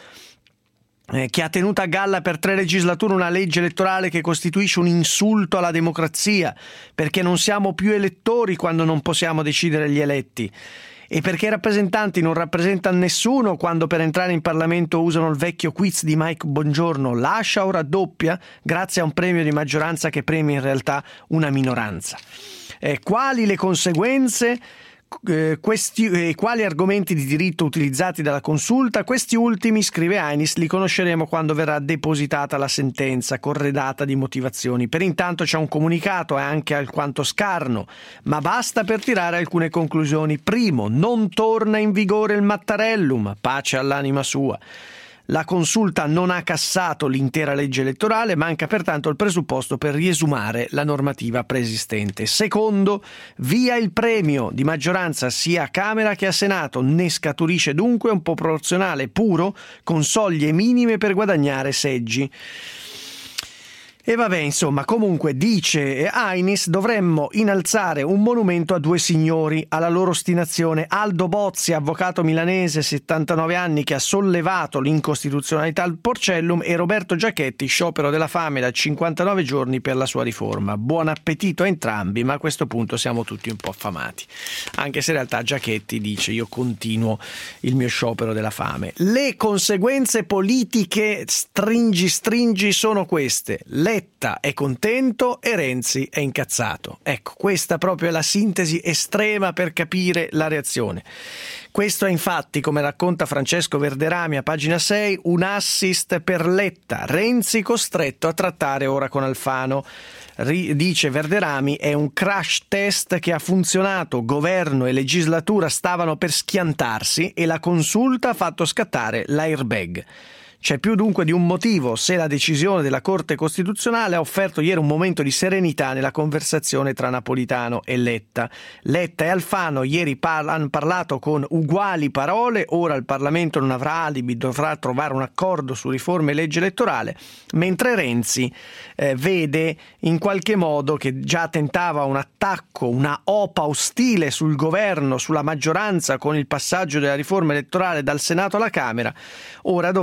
eh, che ha tenuto a galla per tre legislature una legge elettorale che costituisce un insulto alla democrazia, perché non siamo più elettori quando non possiamo decidere gli eletti. E perché i rappresentanti non rappresentano nessuno quando per entrare in Parlamento usano il vecchio quiz di Mike Bongiorno, lascia o raddoppia, grazie a un premio di maggioranza che premia in realtà una minoranza. Eh, quali le conseguenze? Eh, questi, eh, quali argomenti di diritto utilizzati dalla Consulta? Questi ultimi, scrive Ainis, li conosceremo quando verrà depositata la sentenza corredata di motivazioni. Per intanto c'è un comunicato, è anche alquanto scarno, ma basta per tirare alcune conclusioni. Primo, non torna in vigore il Mattarellum, pace all'anima sua. La Consulta non ha cassato l'intera legge elettorale, manca pertanto il presupposto per riesumare la normativa preesistente. Secondo, via il premio di maggioranza sia a Camera che a Senato, ne scaturisce dunque un proporzionale puro con soglie minime per guadagnare seggi. E vabbè, insomma, comunque dice Ainis, dovremmo innalzare un monumento a due signori, alla loro ostinazione: Aldo Bozzi, avvocato milanese, settantanove anni, che ha sollevato l'incostituzionalità al Porcellum, e Roberto Giachetti, sciopero della fame da cinquantanove giorni per la sua riforma. Buon appetito a entrambi, ma a questo punto siamo tutti un po' affamati, anche se in realtà Giachetti dice io continuo il mio sciopero della fame. Le conseguenze politiche, stringi stringi, sono queste: Letta è contento e Renzi è incazzato. Ecco, questa proprio è la sintesi estrema per capire la reazione. Questo è infatti, come racconta Francesco Verderami a pagina sei, un assist per Letta, Renzi costretto a trattare ora con Alfano. Dice Verderami, è un crash test che ha funzionato, governo e legislatura stavano per schiantarsi e la Consulta ha fatto scattare l'airbag. C'è più dunque di un motivo se la decisione della Corte Costituzionale ha offerto ieri un momento di serenità nella conversazione tra Napolitano e Letta. Letta e Alfano ieri par- hanno parlato con uguali parole, ora il Parlamento non avrà alibi, dovrà trovare un accordo su riforme e legge elettorale, mentre Renzi eh, vede in qualche modo che già tentava un attacco, una opa ostile sul governo, sulla maggioranza con il passaggio della riforma elettorale dal Senato alla Camera, ora dovrà in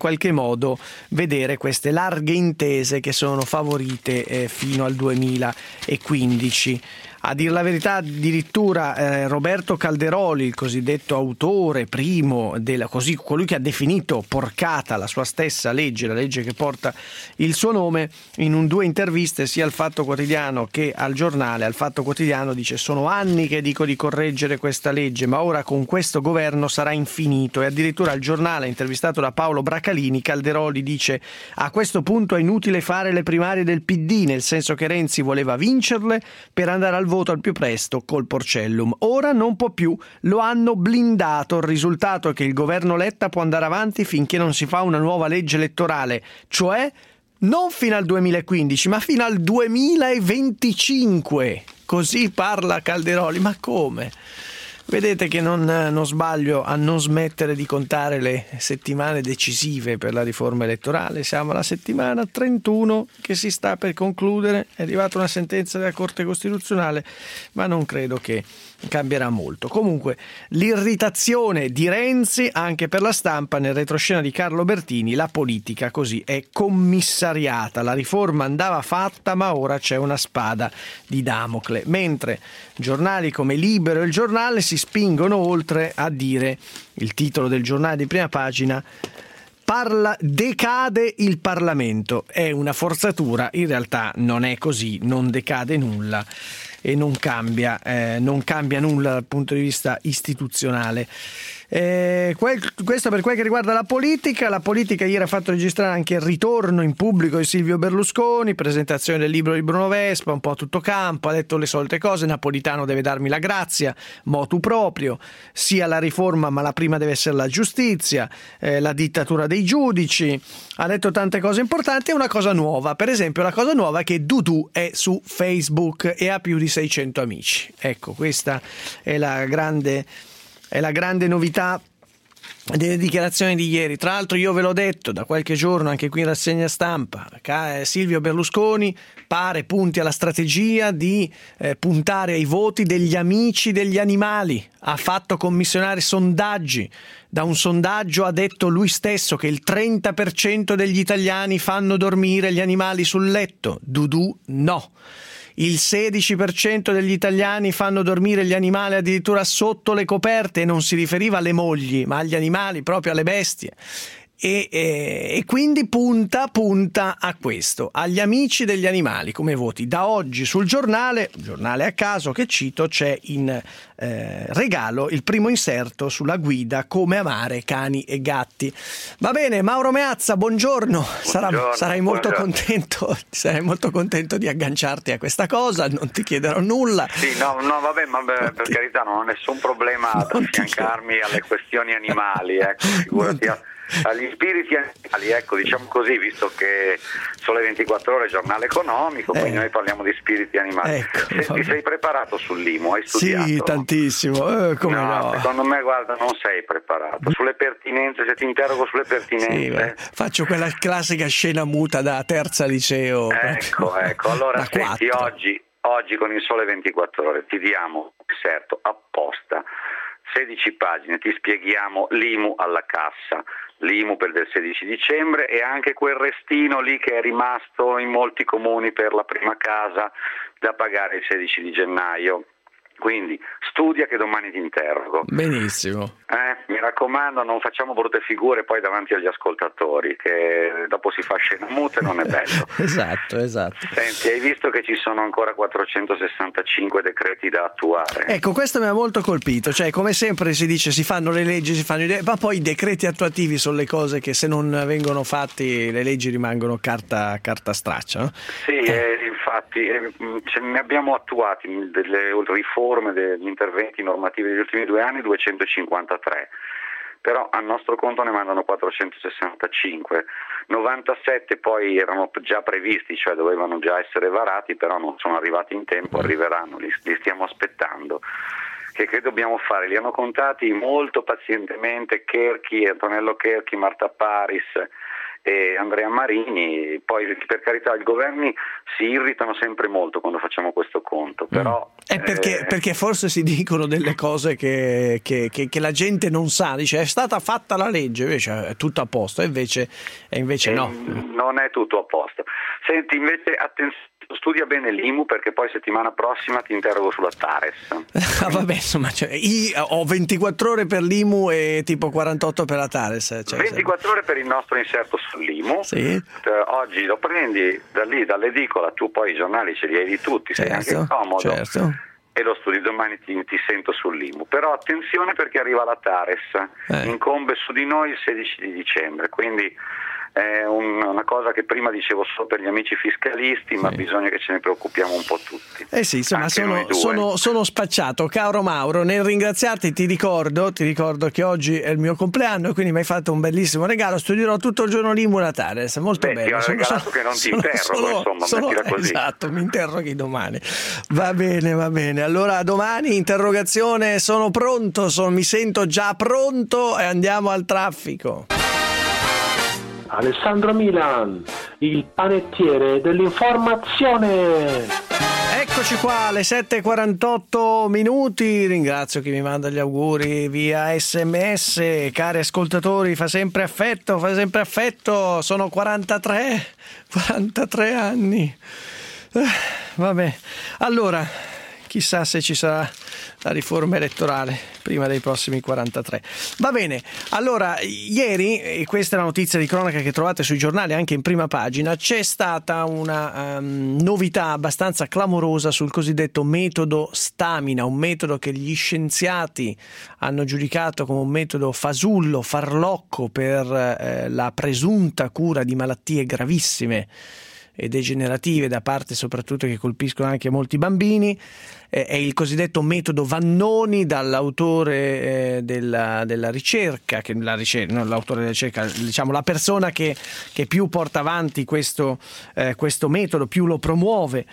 qualche modo vedere queste larghe intese che sono favorite eh, fino al duemilaquindici. A dir la verità, addirittura eh, Roberto Calderoli, il cosiddetto autore primo, della, così, colui che ha definito porcata la sua stessa legge, la legge che porta il suo nome, in un due interviste sia al Fatto Quotidiano che al Giornale, al Fatto Quotidiano dice: sono anni che dico di correggere questa legge, ma ora con questo governo sarà infinito. E addirittura al Giornale, intervistato da Paolo Bracalini, Calderoli dice: a questo punto è inutile fare le primarie del P D, nel senso che Renzi voleva vincerle per andare al voto al più presto col Porcellum. Ora non può più, lo hanno blindato. Il risultato è che il governo Letta può andare avanti finché non si fa una nuova legge elettorale, cioè non fino al duemilaquindici, ma fino al duemilaventicinque. Così parla Calderoli. Ma come? Vedete che non, non sbaglio a non smettere di contare le settimane decisive per la riforma elettorale. Siamo alla settimana trentuno che si sta per concludere, è arrivata una sentenza della Corte Costituzionale, ma non credo che cambierà molto. Comunque l'irritazione di Renzi anche per la stampa, nel retroscena di Carlo Bertini: la politica così è commissariata, la riforma andava fatta ma ora c'è una spada di Damocle, mentre giornali come Libero e Il Giornale si spingono oltre a dire, il titolo del giornale di prima pagina: parla, decade il Parlamento. È una forzatura, in realtà non è così, non decade nulla e non cambia, eh, non cambia nulla dal punto di vista istituzionale. Eh, quel, questo per quel che riguarda la politica. La politica ieri ha fatto registrare anche il ritorno in pubblico di Silvio Berlusconi, presentazione del libro di Bruno Vespa, un po' a tutto campo, ha detto le solite cose: Napolitano deve darmi la grazia, motu proprio, sia la riforma ma la prima deve essere la giustizia, eh, la dittatura dei giudici, ha detto tante cose importanti. E una cosa nuova, per esempio la cosa nuova è che Dudu è su Facebook e ha più di seicento amici. Ecco, questa è la grande È la grande novità delle dichiarazioni di ieri. Tra l'altro io ve l'ho detto da qualche giorno anche qui in rassegna stampa, Silvio Berlusconi pare punti alla strategia di eh, puntare ai voti degli amici degli animali. Ha fatto commissionare sondaggi. Da un sondaggio ha detto lui stesso che il trenta per cento degli italiani fanno dormire gli animali sul letto. Dudu no. Il sedici per cento degli italiani fanno dormire gli animali addirittura sotto le coperte, e non si riferiva alle mogli, ma agli animali, proprio alle bestie. E, e, e quindi punta, punta a questo, agli amici degli animali come voti. Da oggi sul giornale, giornale a caso che cito, c'è in eh, regalo il primo inserto sulla guida Come amare cani e gatti. Va bene, Mauro Meazza, buongiorno. Sarà,
buongiorno
sarai molto
buongiorno.
contento, sarai molto contento di agganciarti a questa cosa, non ti chiederò nulla.
Sì, no, no vabbè, ma beh, per carità non ho nessun problema ad affiancarmi alle questioni animali, ecco, figurati. Agli spiriti animali, ecco, diciamo così, visto che Sole ventiquattro Ore è giornale economico, eh. quindi noi parliamo di spiriti animali. Ecco, Se, ti sei preparato sull'I M U? Hai studiato?
Sì, tantissimo. Eh, come no,
no? Secondo me, guarda, non sei preparato. Sulle pertinenze, se ti interrogo sulle pertinenze...
Sì, faccio quella classica scena muta da terza liceo.
Ecco,
proprio.
ecco. Allora,
da
senti, oggi, oggi con il Sole ventiquattro Ore ti diamo un inserto apposta, sedici pagine, ti spieghiamo l'I M U alla cassa, l'I M U per del sedici dicembre e anche quel restino lì che è rimasto in molti comuni per la prima casa da pagare il sedici di gennaio. Quindi studia che domani ti interrogo.
Benissimo.
Eh, mi raccomando, non facciamo brutte figure poi davanti agli ascoltatori, che dopo si fa scena muta e non è bello.
Esatto, esatto.
Senti, hai visto che ci sono ancora quattrocentosessantacinque decreti da attuare?
Ecco, questo mi ha molto colpito, cioè come sempre si dice si fanno le leggi, si fanno i de- ma poi i decreti attuativi sono le cose che se non vengono fatti le leggi rimangono carta, carta straccia, no?
Sì, eh. Eh, infatti eh, ce ne abbiamo attuati delle riforme, degli interventi normativi degli ultimi due anni duecentocinquantatré, però al nostro conto ne mandano quattrocentosessantacinque, novantasette poi erano già previsti, cioè dovevano già essere varati, però non sono arrivati in tempo, arriveranno, li, li stiamo aspettando. Che, che dobbiamo fare? Li hanno contati molto pazientemente Cherchi, Antonello Cherchi, Marta Paris, e Andrea Marini. Poi per carità i governi si irritano sempre molto quando facciamo questo conto, però
è perché,
eh,
perché forse si dicono delle cose che, che, che, che la gente non sa, dice è stata fatta la legge, invece è tutto a posto, e invece, e invece
eh,
no.
Non è tutto a posto. Senti, invece attenzione, studia bene l'I M U, perché poi settimana prossima ti interrogo sulla TARES.
Ah, vabbè, insomma, cioè, io ho ventiquattro ore per l'I M U e tipo quarantotto per la TARES. Cioè,
ventiquattro ore per il nostro inserto sull'I M U.
Sì.
Eh, oggi lo prendi da lì, dall'edicola, tu poi i giornali ce li hai di tutti,
certo,
sei anche comodo.
Certo.
E lo studi domani, ti, ti sento sull'I M U. Però attenzione, perché arriva la TARES,
eh.
incombe su di noi il sedici di dicembre, quindi è un, una cosa che prima dicevo solo per gli amici fiscalisti, ma
sì.
bisogna che ce ne preoccupiamo un po' tutti.
Eh sì, insomma,
Anche
sono, sono, sono spacciato. Caro Mauro, nel ringraziarti ti ricordo, ti ricordo che oggi è il mio compleanno e quindi mi hai fatto un bellissimo regalo. Studierò tutto il giorno l'I M U e la TARES, molto
Beh,
bene.
ti ho
Sono,
regalato
sono,
che non ti
sono,
interrogo,
sono,
insomma,
sono,
mettila così.
Esatto, mi interroghi domani. Va bene, va bene. Allora domani interrogazione, sono pronto, sono, mi sento già pronto e andiamo al traffico.
Alessandro Milan, il panettiere dell'informazione.
Eccoci qua alle sette e quarantotto minuti. Ringrazio chi mi manda gli auguri via sms. Cari ascoltatori, fa sempre affetto, fa sempre affetto. Sono quarantatré, quarantatré anni. Eh, vabbè, allora chissà se ci sarà la riforma elettorale prima dei prossimi quarantatré. Va bene, allora ieri, e questa è la notizia di cronaca che trovate sui giornali anche in prima pagina, c'è stata una um, novità abbastanza clamorosa sul cosiddetto metodo Stamina, un metodo che gli scienziati hanno giudicato come un metodo fasullo, farlocco per eh, la presunta cura di malattie gravissime e degenerative, da parte soprattutto che colpiscono anche molti bambini. Eh, è il cosiddetto metodo Vannoni, dall'autore eh, della, della ricerca, che la ricerca, non l'autore della ricerca, diciamo la persona che, che più porta avanti questo, eh, questo metodo, più lo promuove.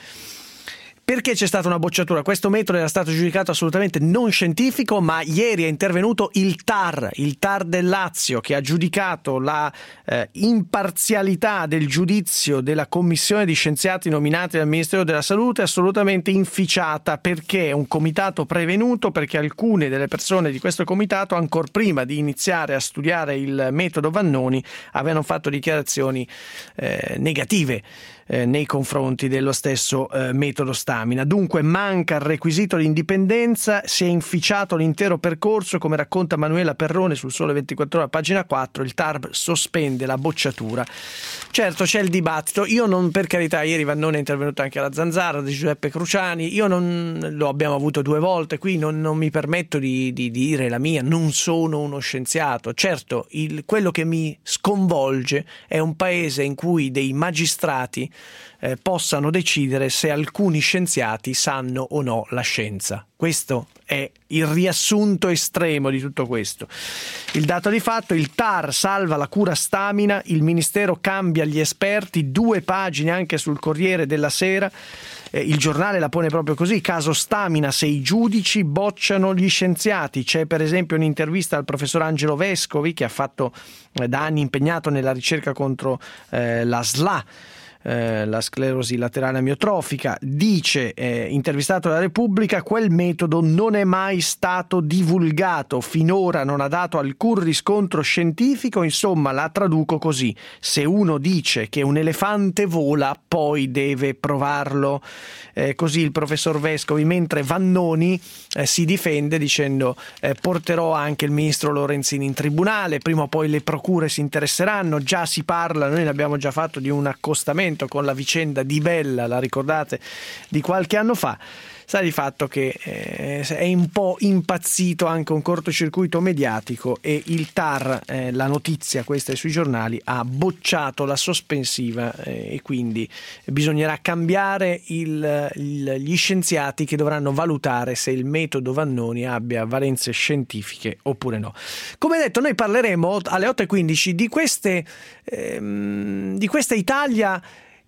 Perché c'è stata una bocciatura? Questo metodo era stato giudicato assolutamente non scientifico, ma ieri è intervenuto il T A R, il T A R del Lazio, che ha giudicato la eh, imparzialità del giudizio della commissione di scienziati nominati dal Ministero della Salute assolutamente inficiata, perché è un comitato prevenuto, perché alcune delle persone di questo comitato, ancor prima di iniziare a studiare il metodo Vannoni, avevano fatto dichiarazioni eh, negative Eh, nei confronti dello stesso eh, metodo Stamina. Dunque manca il requisito di indipendenza, si è inficiato l'intero percorso, come racconta Manuela Perrone sul Sole ventiquattro Ore, pagina quattro. Il T A R sospende la bocciatura. Certo, c'è il dibattito. Io non, per carità, ieri Vannone è intervenuto anche alla Zanzara di Giuseppe Cruciani, io non lo abbiamo avuto due volte, qui non, non mi permetto di, di dire la mia, non sono uno scienziato. Certo, il, quello che mi sconvolge è un paese in cui dei magistrati Eh, possano decidere se alcuni scienziati sanno o no la scienza. Questo è il riassunto estremo di tutto questo. Il dato di fatto: il T A R salva la cura Stamina, il Ministero cambia gli esperti, due pagine anche sul Corriere della Sera. Eh, il giornale la pone proprio così: caso Stamina, se i giudici bocciano gli scienziati. C'è per esempio un'intervista al professor Angelo Vescovi, che ha fatto eh, da anni impegnato nella ricerca contro eh, la S L A, Eh, la sclerosi laterale amiotrofica. Dice, eh, intervistato dalla Repubblica, quel metodo non è mai stato divulgato, finora non ha dato alcun riscontro scientifico. Insomma, la traduco così: se uno dice che un elefante vola, poi deve provarlo. Eh, così il professor Vescovi, mentre Vannoni eh, si difende dicendo eh, porterò anche il ministro Lorenzin in tribunale, prima o poi le procure si interesseranno, già si parla, noi ne abbiamo già fatto, di un accostamento con la vicenda Di Bella, la ricordate, di qualche anno fa. Sta di fatto che eh, è un po' impazzito anche un cortocircuito mediatico, e il T A R, eh, la notizia questa è sui giornali, ha bocciato la sospensiva eh, e quindi bisognerà cambiare il, il, gli scienziati che dovranno valutare se il metodo Vannoni abbia valenze scientifiche oppure no. Come detto, noi parleremo alle otto e quindici di queste ehm, di questa Italia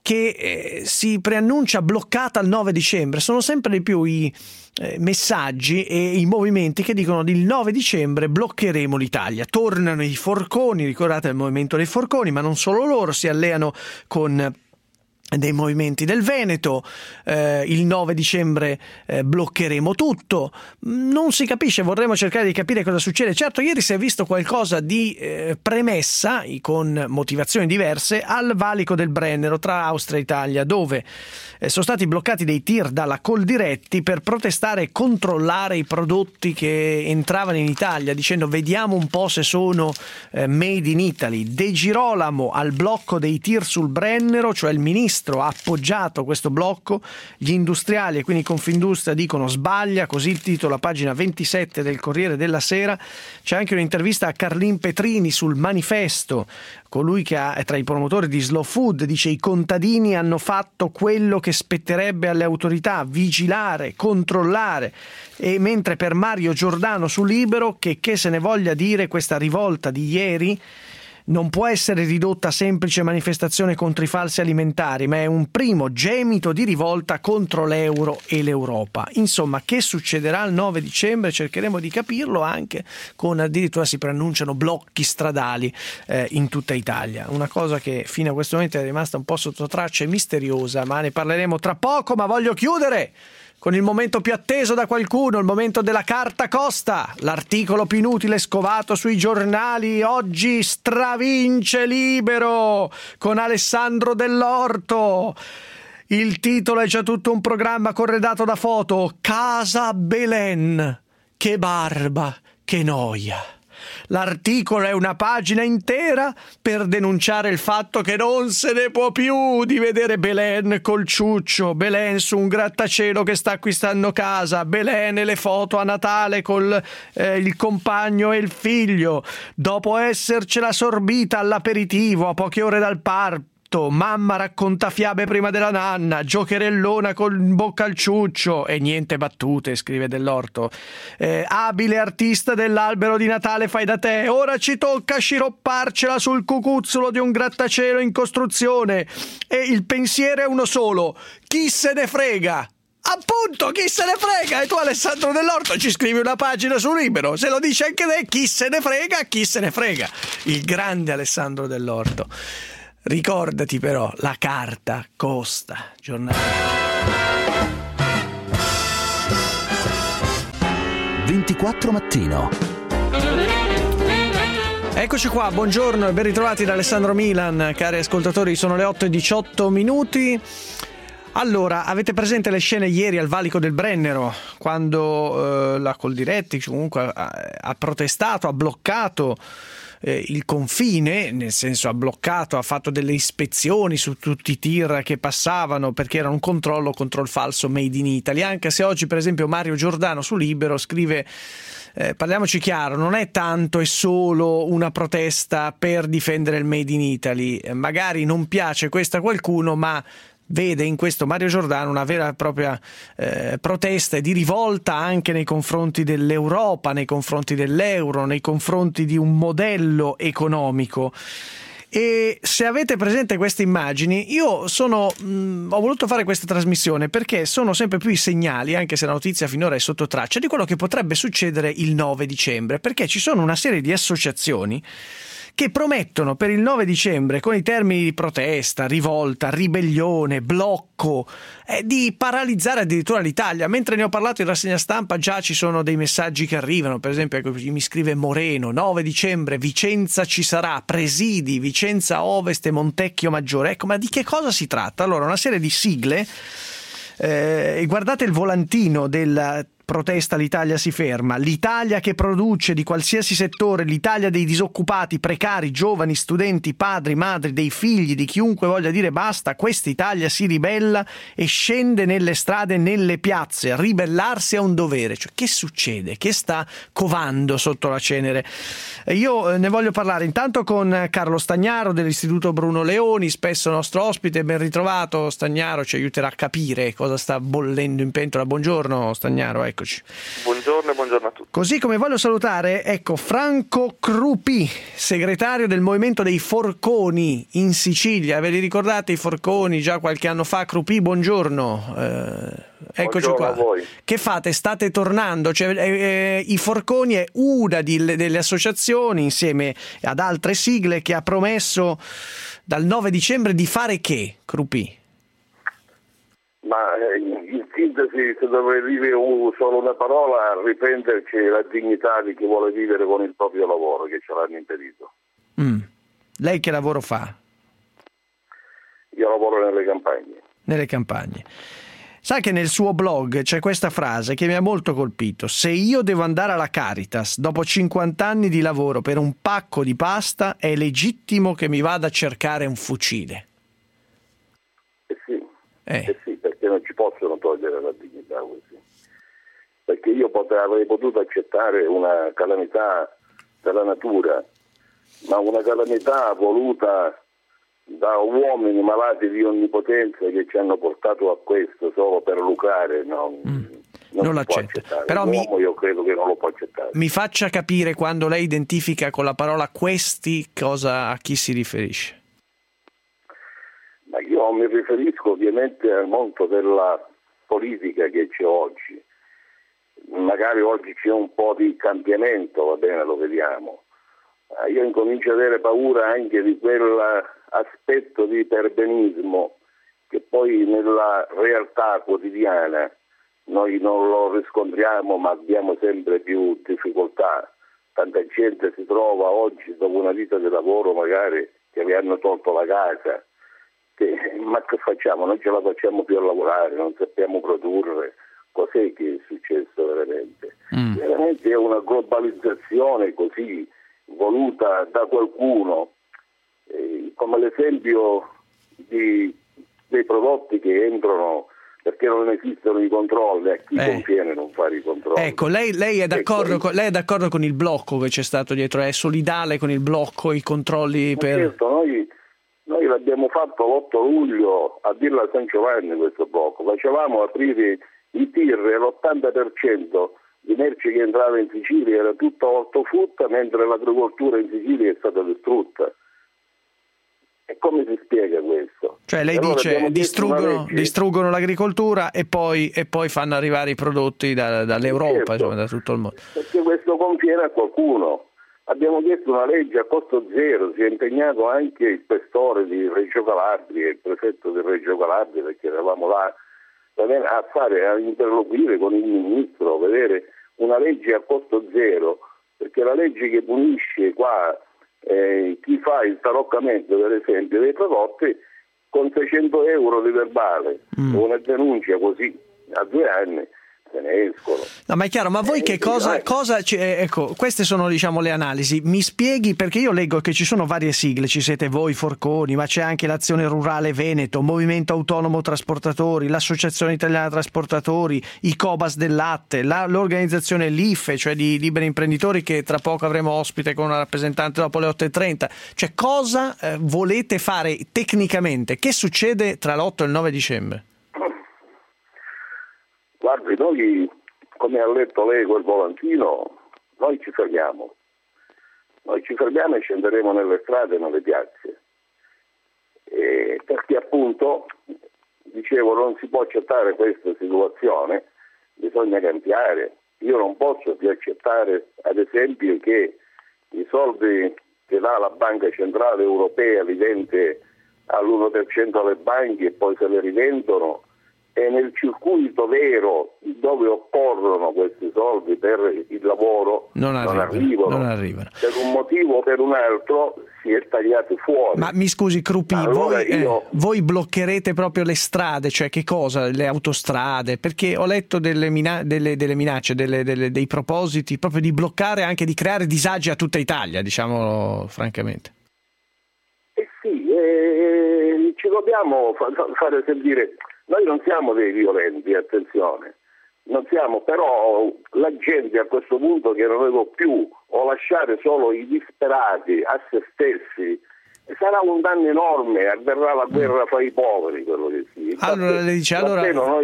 che eh, si preannuncia bloccata il nove dicembre. Sono sempre di più i eh, messaggi e i movimenti che dicono il nove dicembre bloccheremo l'Italia. Tornano i forconi, ricordate il movimento dei forconi, ma non solo loro, si alleano con dei movimenti del Veneto. Eh, il nove dicembre eh, bloccheremo tutto. Non si capisce, vorremmo cercare di capire cosa succede. Certo, ieri si è visto qualcosa di eh, premessa, con motivazioni diverse, al valico del Brennero tra Austria e Italia, dove eh, sono stati bloccati dei tir dalla Coldiretti per protestare e controllare i prodotti che entravano in Italia, dicendo vediamo un po' se sono eh, made in Italy. De Girolamo al blocco dei tir sul Brennero, cioè il ministro ha appoggiato questo blocco. Gli industriali e quindi Confindustria dicono sbaglia, così il titolo a pagina ventisette del Corriere della Sera. C'è anche un'intervista a Carlin Petrini sul Manifesto, colui che è tra i promotori di Slow Food, dice i contadini hanno fatto quello che spetterebbe alle autorità, vigilare, controllare. E mentre per Mario Giordano su Libero, che che se ne voglia dire, questa rivolta di ieri non può essere ridotta a semplice manifestazione contro i falsi alimentari, ma è un primo gemito di rivolta contro l'euro e l'Europa. Insomma, che succederà il nove dicembre? Cercheremo di capirlo, anche con addirittura si preannunciano blocchi stradali eh, in tutta Italia. Una cosa che fino a questo momento è rimasta un po' sotto traccia e misteriosa, ma ne parleremo tra poco. Ma voglio chiudere con il momento più atteso da qualcuno, il momento della carta costa, l'articolo più inutile scovato sui giornali. Oggi stravince Libero con Alessandro Dell'Orto. Il titolo è già tutto un programma corredato da foto. Casa Belen, che barba, che noia. L'articolo è una pagina intera per denunciare il fatto che non se ne può più di vedere Belen col ciuccio, Belen su un grattacielo che sta acquistando casa, Belen e le foto a Natale con eh, il compagno e il figlio, dopo essercela sorbita all'aperitivo a poche ore dal parco. Mamma racconta fiabe prima della nanna, giocherellona con in bocca al ciuccio e niente battute, scrive Dell'Orto. Eh, abile artista dell'albero di Natale fai da te, ora ci tocca sciropparcela sul cucuzzolo di un grattacielo in costruzione e il pensiero è uno solo: chi se ne frega? Appunto, chi se ne frega? E tu, Alessandro Dell'Orto, ci scrivi una pagina su Libero, se lo dice anche te, chi se ne frega, chi se ne frega. Il grande Alessandro Dell'Orto. Ricordati però, la carta costa. Giornale.
ventiquattro mattino.
Eccoci qua, buongiorno e ben ritrovati da Alessandro Milan. Cari ascoltatori, sono le otto e diciotto minuti. Allora, avete presente le scene ieri al valico del Brennero, quando eh, la Coldiretti comunque ha, ha protestato, ha bloccato Eh, il confine, nel senso ha bloccato, ha fatto delle ispezioni su tutti i tir che passavano perché era un controllo contro il falso Made in Italy. Anche se oggi per esempio Mario Giordano su Libero scrive eh, parliamoci chiaro, non è tanto e solo una protesta per difendere il Made in Italy, eh, magari non piace questo a qualcuno, ma vede in questo Mario Giordano una vera e propria eh, protesta e di rivolta anche nei confronti dell'Europa, nei confronti dell'euro, nei confronti di un modello economico. E se avete presente queste immagini, io sono mh, ho voluto fare questa trasmissione perché sono sempre più i segnali, anche se la notizia finora è sotto traccia, di quello che potrebbe succedere il nove dicembre, perché ci sono una serie di associazioni che promettono per il nove dicembre, con i termini di protesta, rivolta, ribellione, blocco, eh, di paralizzare addirittura l'Italia. Mentre ne ho parlato in rassegna stampa già ci sono dei messaggi che arrivano, per esempio ecco, mi scrive Moreno, nove dicembre Vicenza ci sarà, presidi Vicenza Ovest e Montecchio Maggiore. Ecco, ma di che cosa si tratta? Allora, una serie di sigle, eh, guardate il volantino della protesta l'Italia si ferma, l'Italia che produce di qualsiasi settore, l'Italia dei disoccupati, precari, giovani, studenti, padri, madri, dei figli, di chiunque voglia dire basta, questa Italia si ribella e scende nelle strade, nelle piazze. Ribellarsi è un dovere. Cioè, che succede? Che sta covando sotto la cenere? Io ne voglio parlare intanto con Carlo Stagnaro dell'Istituto Bruno Leoni, spesso nostro ospite. Ben ritrovato Stagnaro, ci aiuterà a capire cosa sta bollendo in pentola. Buongiorno Stagnaro, ecco. eccoci.
Buongiorno e buongiorno a tutti.
Così come voglio salutare, ecco, Franco Crupi, segretario del Movimento dei Forconi in Sicilia. Ve li ricordate i Forconi già qualche anno fa? Crupi, buongiorno. Eh, eccoci
buongiorno
qua.
a voi.
Che fate? State tornando? Cioè, eh, eh, i Forconi è una di, delle associazioni insieme ad altre sigle che ha promesso dal nove dicembre di fare che, Crupi?
Ma eh, in sintesi, se dovrei dire un, solo una parola, riprenderci la dignità di chi vuole vivere con il proprio lavoro, che ce l'hanno impedito.
Mm. Lei che lavoro fa?
Io lavoro nelle campagne.
Nelle campagne. Sa che nel suo blog c'è questa frase che mi ha molto colpito: se io devo andare alla Caritas dopo cinquanta anni di lavoro per un pacco di pasta, è legittimo che mi vada a cercare un fucile.
Eh sì,
eh.
eh sì, perché non ci possono togliere la dignità così. Perché io potrei, avrei potuto accettare una calamità della natura, ma una calamità voluta da uomini malati di onnipotenza che ci hanno portato a questo solo per lucrare, non, mm. non,
non
l'accetto.
Però mi,
io credo che non lo può accettare.
Mi faccia capire, quando lei identifica con la parola questi, cosa, a chi si riferisce?
Ma io mi riferisco ovviamente al mondo della politica che c'è oggi. Magari oggi c'è un po' di cambiamento, va bene, lo vediamo. Io incomincio ad avere paura anche di quell'aspetto di perbenismo che poi nella realtà quotidiana noi non lo riscontriamo, ma abbiamo sempre più difficoltà. Tanta gente si trova oggi dopo una vita di lavoro magari che vi hanno tolto la casa, che, ma che facciamo? Non ce la facciamo più a lavorare, non sappiamo produrre. Cos'è che è successo veramente? Mm. Veramente è una globalizzazione così voluta da qualcuno, eh, come l'esempio di, dei prodotti che entrano perché non esistono i controlli, a chi eh. conviene non fare i controlli.
Ecco, lei, lei, è d'accordo con, lei è d'accordo con il blocco che c'è stato dietro, è solidale con il blocco, i controlli per...
Certo, noi, noi l'abbiamo fatto l'otto luglio a Villa San Giovanni questo blocco, facevamo aprire i tir e l'ottanta per cento di merci che entrava in Sicilia era tutta ortofrutta, mentre l'agricoltura in Sicilia è stata distrutta. E come si spiega questo?
Cioè lei allora dice distruggono, distruggono l'agricoltura e poi, e poi fanno arrivare i prodotti da, dall'Europa, certo, insomma, da tutto il mondo.
Perché questo conviene a qualcuno. Abbiamo chiesto una legge a costo zero, si è impegnato anche il questore di Reggio Calabria, il prefetto di Reggio Calabria, perché eravamo là a fare, a interloquire con il ministro, vedere una legge a costo zero, perché la legge che punisce qua eh, chi fa il taroccamento, per esempio, dei prodotti con seicento euro di verbale, mm. una denuncia così a due anni se ne escono.
No, ma è chiaro, ma voi eh, che cosa, eh. cosa ecco, queste sono, diciamo, le analisi. Mi spieghi, perché io leggo che ci sono varie sigle, ci siete voi Forconi, ma c'è anche l'Azione Rurale Veneto, Movimento Autonomo Trasportatori, l'Associazione Italiana Trasportatori, i Cobas del Latte, la, l'organizzazione L I F E, cioè di liberi imprenditori, che tra poco avremo ospite con una rappresentante dopo le otto e trenta. Cioè, cosa eh, volete fare tecnicamente? Che succede tra l'otto e il nove dicembre?
Guardi, noi, come ha letto lei quel volantino, noi ci fermiamo. Noi ci fermiamo e scenderemo nelle strade e nelle piazze. E perché appunto, dicevo, non si può accettare questa situazione, bisogna cambiare. Io non posso più accettare, ad esempio, che i soldi che dà la Banca Centrale Europea li vende all'uno per cento alle banche e poi se le rivendono, e nel circuito vero dove occorrono questi soldi per il lavoro non arrivano, non arrivano. Non arrivano. Per un motivo o per un altro si è tagliato fuori.
Ma mi scusi Crupi, allora voi, io... eh, voi bloccherete proprio le strade, cioè che cosa? Le autostrade? Perché ho letto delle, mina- delle, delle minacce, delle, delle, dei propositi proprio di bloccare, anche di creare disagi a tutta Italia, diciamo francamente.
Eh sì, eh, ci dobbiamo fa- fare sentire. Noi non siamo dei violenti, attenzione, non siamo, però la gente a questo punto che non vedo più o lasciare solo i disperati a se stessi, sarà un danno enorme, avverrà la guerra fra i poveri, quello che sia.
Allora, le dice, allora,
noi...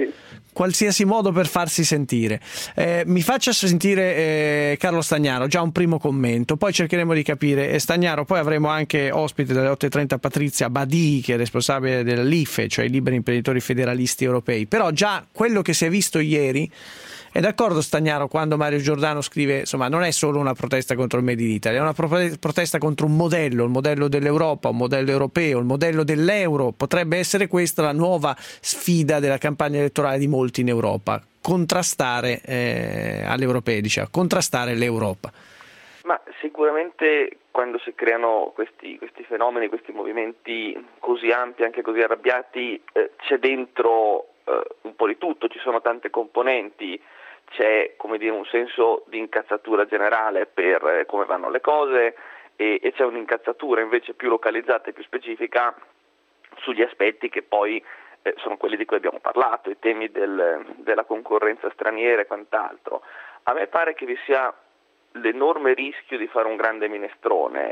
qualsiasi modo per farsi sentire. Eh, mi faccia sentire eh, Carlo Stagnaro, già un primo commento, poi cercheremo di capire. Eh, Stagnaro, poi avremo anche ospite dalle otto e trenta Patrizia Badì, che è responsabile dell'I F E, cioè i Liberi Imprenditori Federalisti Europei. Però già quello che si è visto ieri, è d'accordo Stagnaro quando Mario Giordano scrive, insomma, non è solo una protesta contro il Made in Italy, è una protesta contro un modello, il modello dell'Europa, un modello europeo, il modello dell'euro. Potrebbe essere questa la nuova sfida della campagna elettorale di molti in Europa, contrastare eh, alle europee, diciamo, contrastare l'Europa.
Ma sicuramente quando si creano questi, questi fenomeni, questi movimenti così ampi, anche così arrabbiati, eh, c'è dentro eh, un po' di tutto, ci sono tante componenti. C'è, come dire, un senso di incazzatura generale per eh, come vanno le cose e, e c'è un'incazzatura invece più localizzata e più specifica sugli aspetti che poi eh, sono quelli di cui abbiamo parlato, i temi del, della concorrenza straniera e quant'altro. A me pare che vi sia l'enorme rischio di fare un grande minestrone,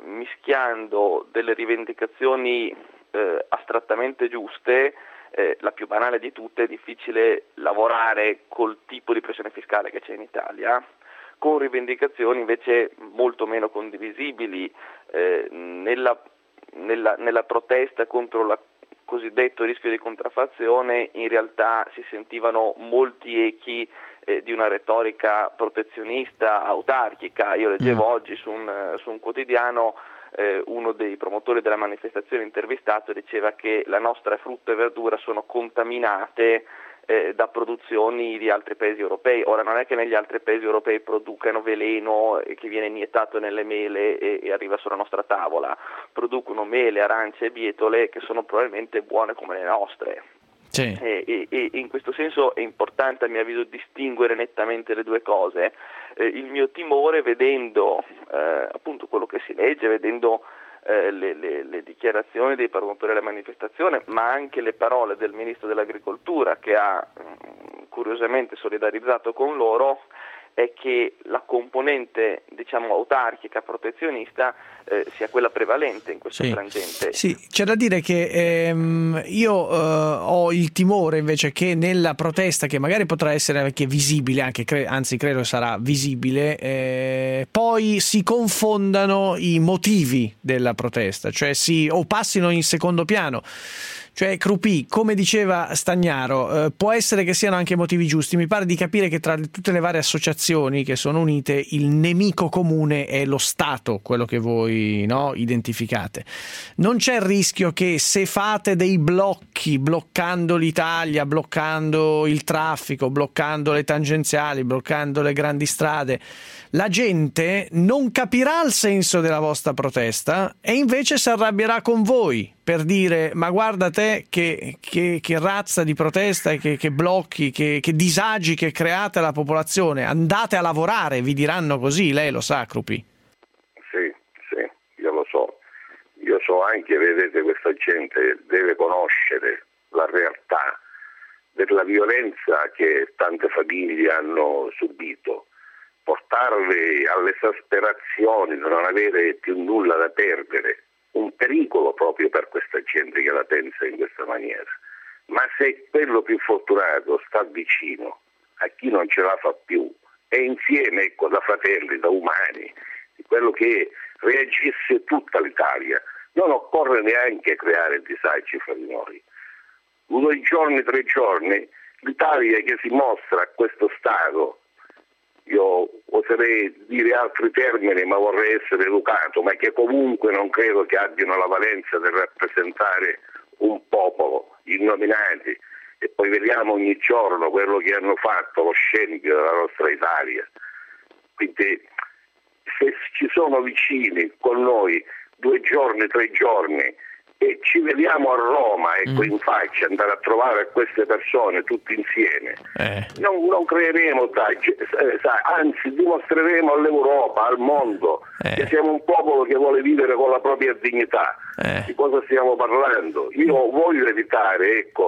mischiando delle rivendicazioni eh, astrattamente giuste. Eh, la più banale di tutte: è difficile lavorare col tipo di pressione fiscale che c'è in Italia, con rivendicazioni invece molto meno condivisibili. Eh, nella, nella, nella protesta contro il cosiddetto rischio di contraffazione in realtà si sentivano molti echi eh, di una retorica protezionista, autarchica. Io leggevo mm. oggi su un, su un quotidiano Eh, uno dei promotori della manifestazione intervistato diceva che la nostra frutta e verdura sono contaminate eh, da produzioni di altri paesi europei. Ora, non è che negli altri paesi europei producano veleno eh, che viene iniettato nelle mele e, e arriva sulla nostra tavola, producono mele, arance e bietole che sono probabilmente buone come le nostre. Sì. E, e, e in questo senso è importante, a mio avviso, distinguere nettamente le due cose. Eh, il mio timore, vedendo eh, appunto quello che si legge, vedendo eh, le, le, le dichiarazioni dei promotori della manifestazione, ma anche le parole del Ministro dell'Agricoltura, che ha mh, curiosamente solidarizzato con loro, è che la componente, diciamo, autarchica, protezionista eh, sia quella prevalente in questo
sì.
frangente.
Sì, c'è da dire che ehm, io eh, ho il timore invece che nella protesta, che magari potrà essere anche visibile, anche cre- anzi credo sarà visibile, eh, poi si confondano i motivi della protesta, cioè si o passino in secondo piano. Cioè, Crupi, come diceva Stagnaro, eh, può essere che siano anche motivi giusti. Mi pare di capire che tra tutte le varie associazioni che sono unite, il nemico comune è lo Stato, quello che voi no, identificate. Non c'è il rischio che se fate dei blocchi, bloccando l'Italia, bloccando il traffico, bloccando le tangenziali, bloccando le grandi strade, la gente non capirà il senso della vostra protesta e invece si arrabbierà con voi per dire: ma guarda te che, che, che razza di protesta, che, che blocchi, che, che disagi che create alla popolazione, andate a lavorare, vi diranno così. Lei lo sa, Crupi?
Sì, sì, io lo so. Io so anche, vedete, questa gente deve conoscere la realtà della violenza che tante famiglie hanno subito. Portarvi all'esasperazione di non avere più nulla da perdere, un pericolo proprio per questa gente che la pensa in questa maniera. Ma se quello più fortunato sta vicino a chi non ce la fa più e insieme, ecco, da fratelli, da umani, di quello che reagisse tutta l'Italia, non occorre neanche creare disagi fra di noi. Due giorni, tre giorni, l'Italia che si mostra a questo stato, io oserei dire altri termini, ma vorrei essere educato, ma che comunque non credo che abbiano la valenza di rappresentare un popolo, innominati, e poi vediamo ogni giorno quello che hanno fatto, lo scempio della nostra Italia. Quindi se ci sono vicini con noi due giorni, tre giorni, e ci vediamo a Roma, ecco, mm. in faccia, andare a trovare queste persone tutti insieme, eh. non, non creeremo taggi, eh, anzi dimostreremo all'Europa, al mondo, eh. che siamo un popolo che vuole vivere con la propria dignità. Eh. Di cosa stiamo parlando? Io voglio evitare, ecco,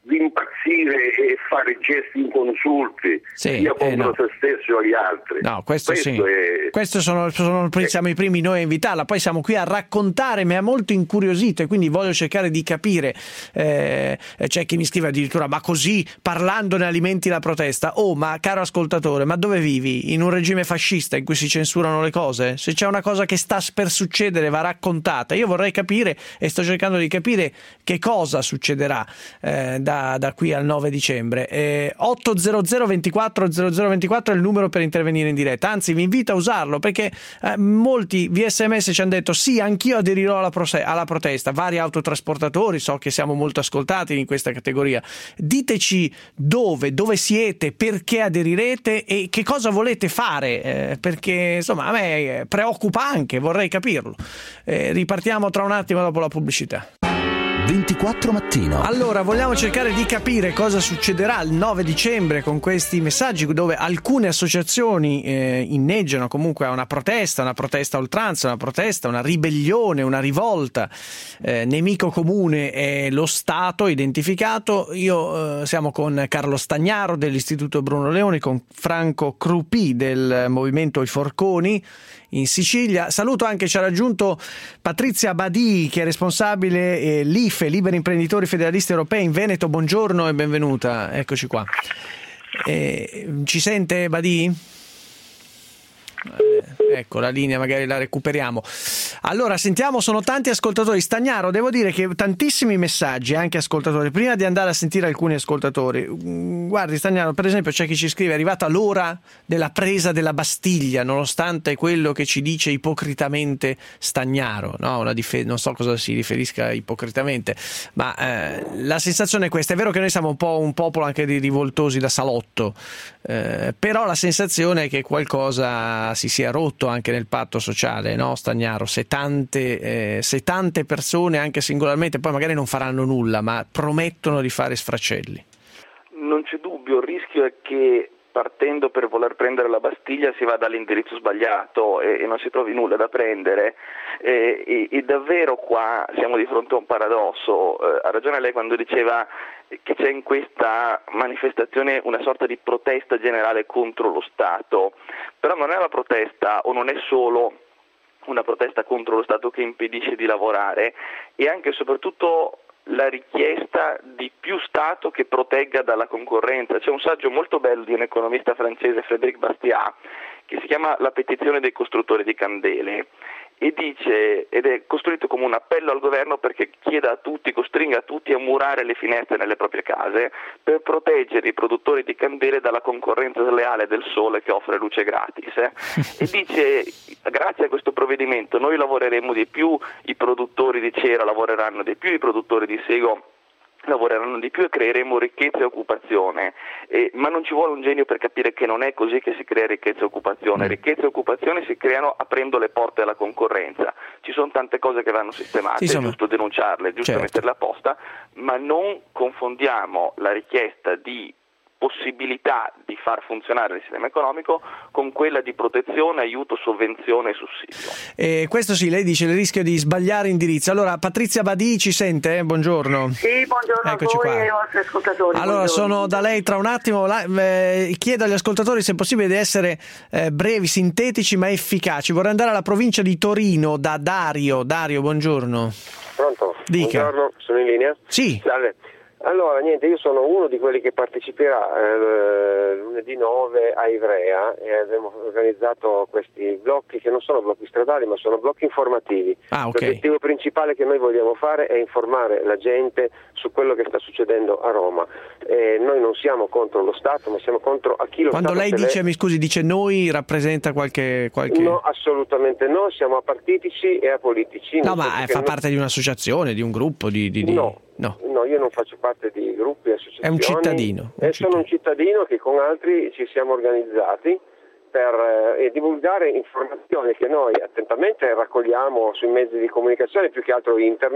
di impazzire e fare gesti inconsulti
sì,
sia contro
eh no.
se stesso e gli altri.
No, questo, questo sì.
È...
Questo sono, sono, siamo i primi noi a invitarla, poi siamo qui a raccontare, mi ha molto incuriosito e quindi voglio cercare di capire. Eh, c'è chi mi scrive addirittura: ma così parlando ne alimenti la protesta? Oh, ma caro ascoltatore, ma dove vivi? In un regime fascista in cui si censurano le cose? Se c'è una cosa che sta per succedere va raccontata. Io vorrei capire e sto cercando di capire che cosa succederà eh, da, da qui al nove dicembre. eh, otto zero zero ventiquattro zero zero ventiquattro è il numero per intervenire in diretta, anzi vi invito a usarlo perché eh, molti via sms ci hanno detto sì, anch'io aderirò alla, prose- alla protesta. Vari autotrasportatori, so che siamo molto ascoltati in questa categoria. Diteci dove, dove siete, perché aderirete e che cosa volete fare, eh, perché insomma a me preoccupa anche, vorrei capirlo. Eh, ripartiamo tra un attimo dopo la pubblicità.
ventiquattro mattino.
Allora, vogliamo cercare di capire cosa succederà il nove dicembre con questi messaggi dove alcune associazioni eh, inneggiano comunque a una protesta, una protesta a oltranza, una protesta, una ribellione, una rivolta. Eh, nemico comune è lo Stato identificato. Io eh, siamo con Carlo Stagnaro dell'Istituto Bruno Leoni, con Franco Crupi del Movimento I Forconi in Sicilia. Saluto anche, ci ha raggiunto Patrizia Badì, che è responsabile eh, l'I F E, Liberi Imprenditori Federalisti Europei in Veneto. Buongiorno e benvenuta, eccoci qua. Eh, ci sente Badì? Eh, ecco, la linea magari la recuperiamo. Allora, sentiamo, sono tanti ascoltatori. Stagnaro, devo dire che tantissimi messaggi, anche ascoltatori. Prima di andare a sentire alcuni ascoltatori, guardi Stagnaro, per esempio c'è chi ci scrive: è arrivata l'ora della presa della Bastiglia, nonostante quello che ci dice ipocritamente Stagnaro, no? Una dif- non so cosa si riferisca ipocritamente, ma eh, la sensazione è questa. È vero che noi siamo un po' un popolo anche di rivoltosi da salotto, eh, però la sensazione è che qualcosa si sia rotto anche nel patto sociale, no Stagnaro? Se tante, eh, se tante persone anche singolarmente poi magari non faranno nulla ma promettono di fare sfracelli.
Non c'è dubbio, il rischio è che partendo per voler prendere la Bastiglia si vada all'indirizzo sbagliato e, e non si trovi nulla da prendere, e, e, e davvero qua siamo di fronte a un paradosso. Eh, ha ragione lei quando diceva che c'è in questa manifestazione una sorta di protesta generale contro lo Stato, però non è una protesta o non è solo una protesta contro lo Stato che impedisce di lavorare, e anche e soprattutto la richiesta di più Stato che protegga dalla concorrenza. C'è un saggio molto bello di un economista francese, Frédéric Bastiat, che si chiama La petizione dei costruttori di candele, e dice, ed è costruito come un appello al governo perché chieda a tutti, costringa a tutti a murare le finestre nelle proprie case per proteggere i produttori di candele dalla concorrenza sleale del sole che offre luce gratis. Eh? E dice, grazie a questo provvedimento noi lavoreremo di più, i produttori di cera lavoreranno di più, i produttori di sego lavoreranno di più e creeremo ricchezza e occupazione, eh, ma non ci vuole un genio per capire che non è così che si crea ricchezza e occupazione. Ricchezza e occupazione si creano aprendo le porte alla concorrenza. Ci sono tante cose che vanno sistemate, sì, è giusto denunciarle, è giusto certo. metterle a posta, ma non confondiamo la richiesta di possibilità di far funzionare il sistema economico con quella di protezione, aiuto, sovvenzione e sussidio.
E questo sì, lei dice il rischio di sbagliare indirizzo. Allora, Patrizia Badì ci sente? Buongiorno.
Sì, buongiorno. Eccoci a voi qua. E ai vostri ascoltatori.
Allora,
buongiorno.
Sono da lei tra un attimo. La, eh, chiedo agli ascoltatori se è possibile di essere eh, brevi, sintetici ma efficaci. Vorrei andare alla provincia di Torino da Dario. Dario, buongiorno.
Pronto?
Dica.
Buongiorno, sono in linea?
Sì.
Salve. Allora, niente, io sono uno di quelli che parteciperà eh, lunedì nove a Ivrea e abbiamo organizzato questi blocchi che non sono blocchi stradali ma sono blocchi informativi.
Ah, okay.
L'obiettivo principale che noi vogliamo fare è informare la gente su quello che sta succedendo a Roma. Eh, noi non siamo contro lo Stato ma siamo contro a chi lo
Quando
Stato
lei dice,
le...
mi scusi, dice noi, rappresenta qualche, qualche...
No, assolutamente no, siamo apartitici e apolitici.
No, ma fa
noi...
parte di un'associazione, di un gruppo, di... di, di...
No.
No.
no, io non faccio parte di gruppi, associazioni.
È un cittadino.
Un
un
sono un cittadino che con altri ci siamo organizzati per eh, divulgare informazioni che noi attentamente raccogliamo sui mezzi di comunicazione, più che altro internet,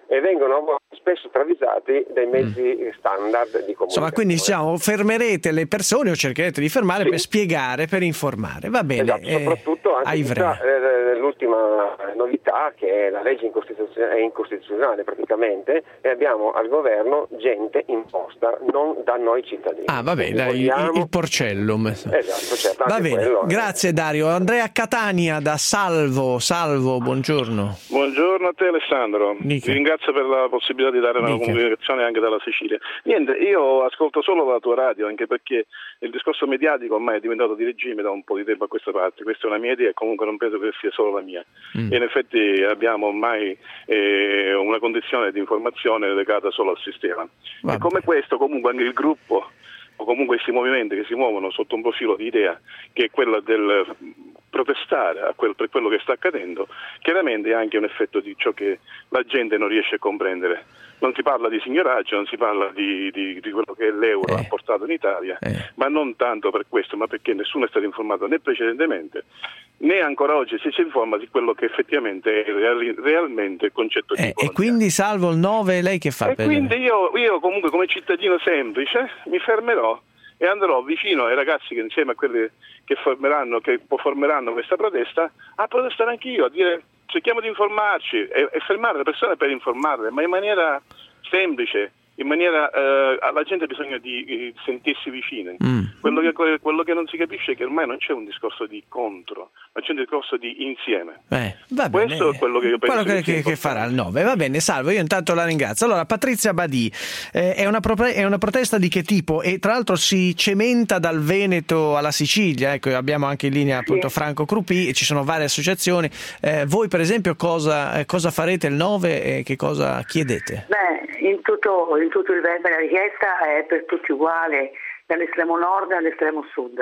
e vengono spesso travisati dai mezzi mm. standard di comunicazione.
Insomma, quindi diciamo, fermerete le persone o cercherete di fermare sì. per spiegare, per informare. Va bene.
Esatto, soprattutto
eh,
anche l'ultima novità che la legge incostituzionale è incostituzionale praticamente e abbiamo al governo gente imposta, non da noi cittadini.
Ah, va bene, vogliamo... il, il porcellum.
Esatto, certo.
Va bene,
quello...
grazie Dario. Andrea Catania da Salvo. Salvo, buongiorno.
Buongiorno a te Alessandro.
Dica.
Ti ringrazio per la possibilità di dare una
Dica.
comunicazione anche dalla Sicilia. Niente, io ascolto solo la tua radio, anche perché il discorso mediatico ormai è diventato di regime da un po' di tempo a questa parte. Questa è una mia idea e comunque non penso che sia solo la mia. Mm. E in effetti abbiamo ormai eh, una condizione di informazione legata solo al sistema.
Vabbè.
E come questo comunque anche il gruppo o comunque questi movimenti che si muovono sotto un profilo di idea che è quella del protestare a quel, per quello che sta accadendo, chiaramente è anche un effetto di ciò che la gente non riesce a comprendere. Non si parla di signoraggio, non si parla di, di, di quello che l'euro
eh.
ha portato in Italia,
eh.
ma non tanto per questo, ma perché nessuno è stato informato né precedentemente, né ancora oggi si, si informa di quello che effettivamente è reali, realmente il concetto di
eh, E quindi Salvo il nove, lei che fa?
E
per...
quindi io, io comunque come cittadino semplice mi fermerò e andrò vicino ai ragazzi che insieme a quelli che formeranno, che formeranno questa protesta, a protestare anch'io, a dire cerchiamo di informarci e, e fermare le persone per informarle, ma in maniera semplice, in maniera eh, alla gente ha bisogno di, di sentirsi vicini. Mm. Quello, che, quello che non si capisce è che ormai non c'è un discorso di contro, ma c'è un discorso di insieme.
Eh, va bene.
Questo è quello che io penso
quello che,
che,
che, che farà il nove. Va bene, Salvo, io intanto la ringrazio. Allora, Patrizia Badì, eh, è, una pro- è una protesta di che tipo? E tra l'altro si cementa dal Veneto alla Sicilia, ecco, abbiamo anche in linea appunto sì. Franco Crupì, ci sono varie associazioni. Eh, voi per esempio cosa, eh, cosa farete il nove e che cosa chiedete?
Beh, in tutto, in tutto il verbo la richiesta è per tutti uguale, dall'estremo nord all'estremo sud.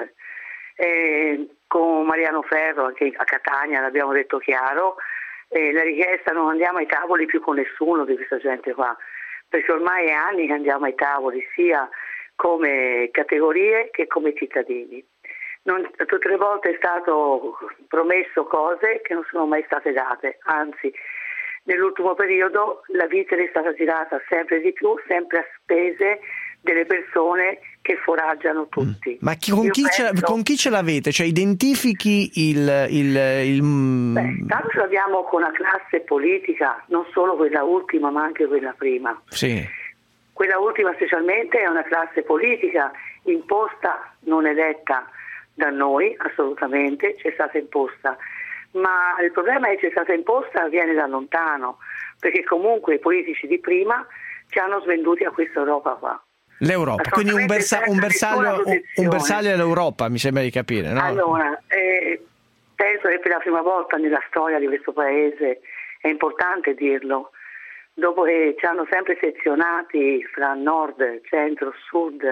Eh, con Mariano Ferro anche a Catania l'abbiamo detto chiaro, eh, la richiesta non andiamo ai tavoli più con nessuno di questa gente qua, perché ormai è anni che andiamo ai tavoli sia come categorie che come cittadini. Non, tutte le volte è stato promesso cose che non sono mai state date, anzi nell'ultimo periodo la vita è stata girata sempre di più, sempre a spese delle persone che foraggiano tutti.
Ma chi, con, chi penso, ce, con chi ce l'avete? Cioè identifichi il... il, il...
Beh, tanto ce l'abbiamo con la classe politica, non solo quella ultima ma anche quella prima.
Sì.
Quella ultima specialmente è una classe politica imposta, non eletta da noi assolutamente, c'è stata imposta. Ma il problema è che c'è stata imposta viene da lontano, perché comunque i politici di prima ci hanno svenduti a questa Europa qua.
L'Europa, quindi un, bersa- un, bersaglio, un bersaglio all'Europa, mi sembra di capire, no?
Allora, eh, penso che per la prima volta nella storia di questo paese, è importante dirlo, dopo che ci hanno sempre sezionati fra nord, centro, sud,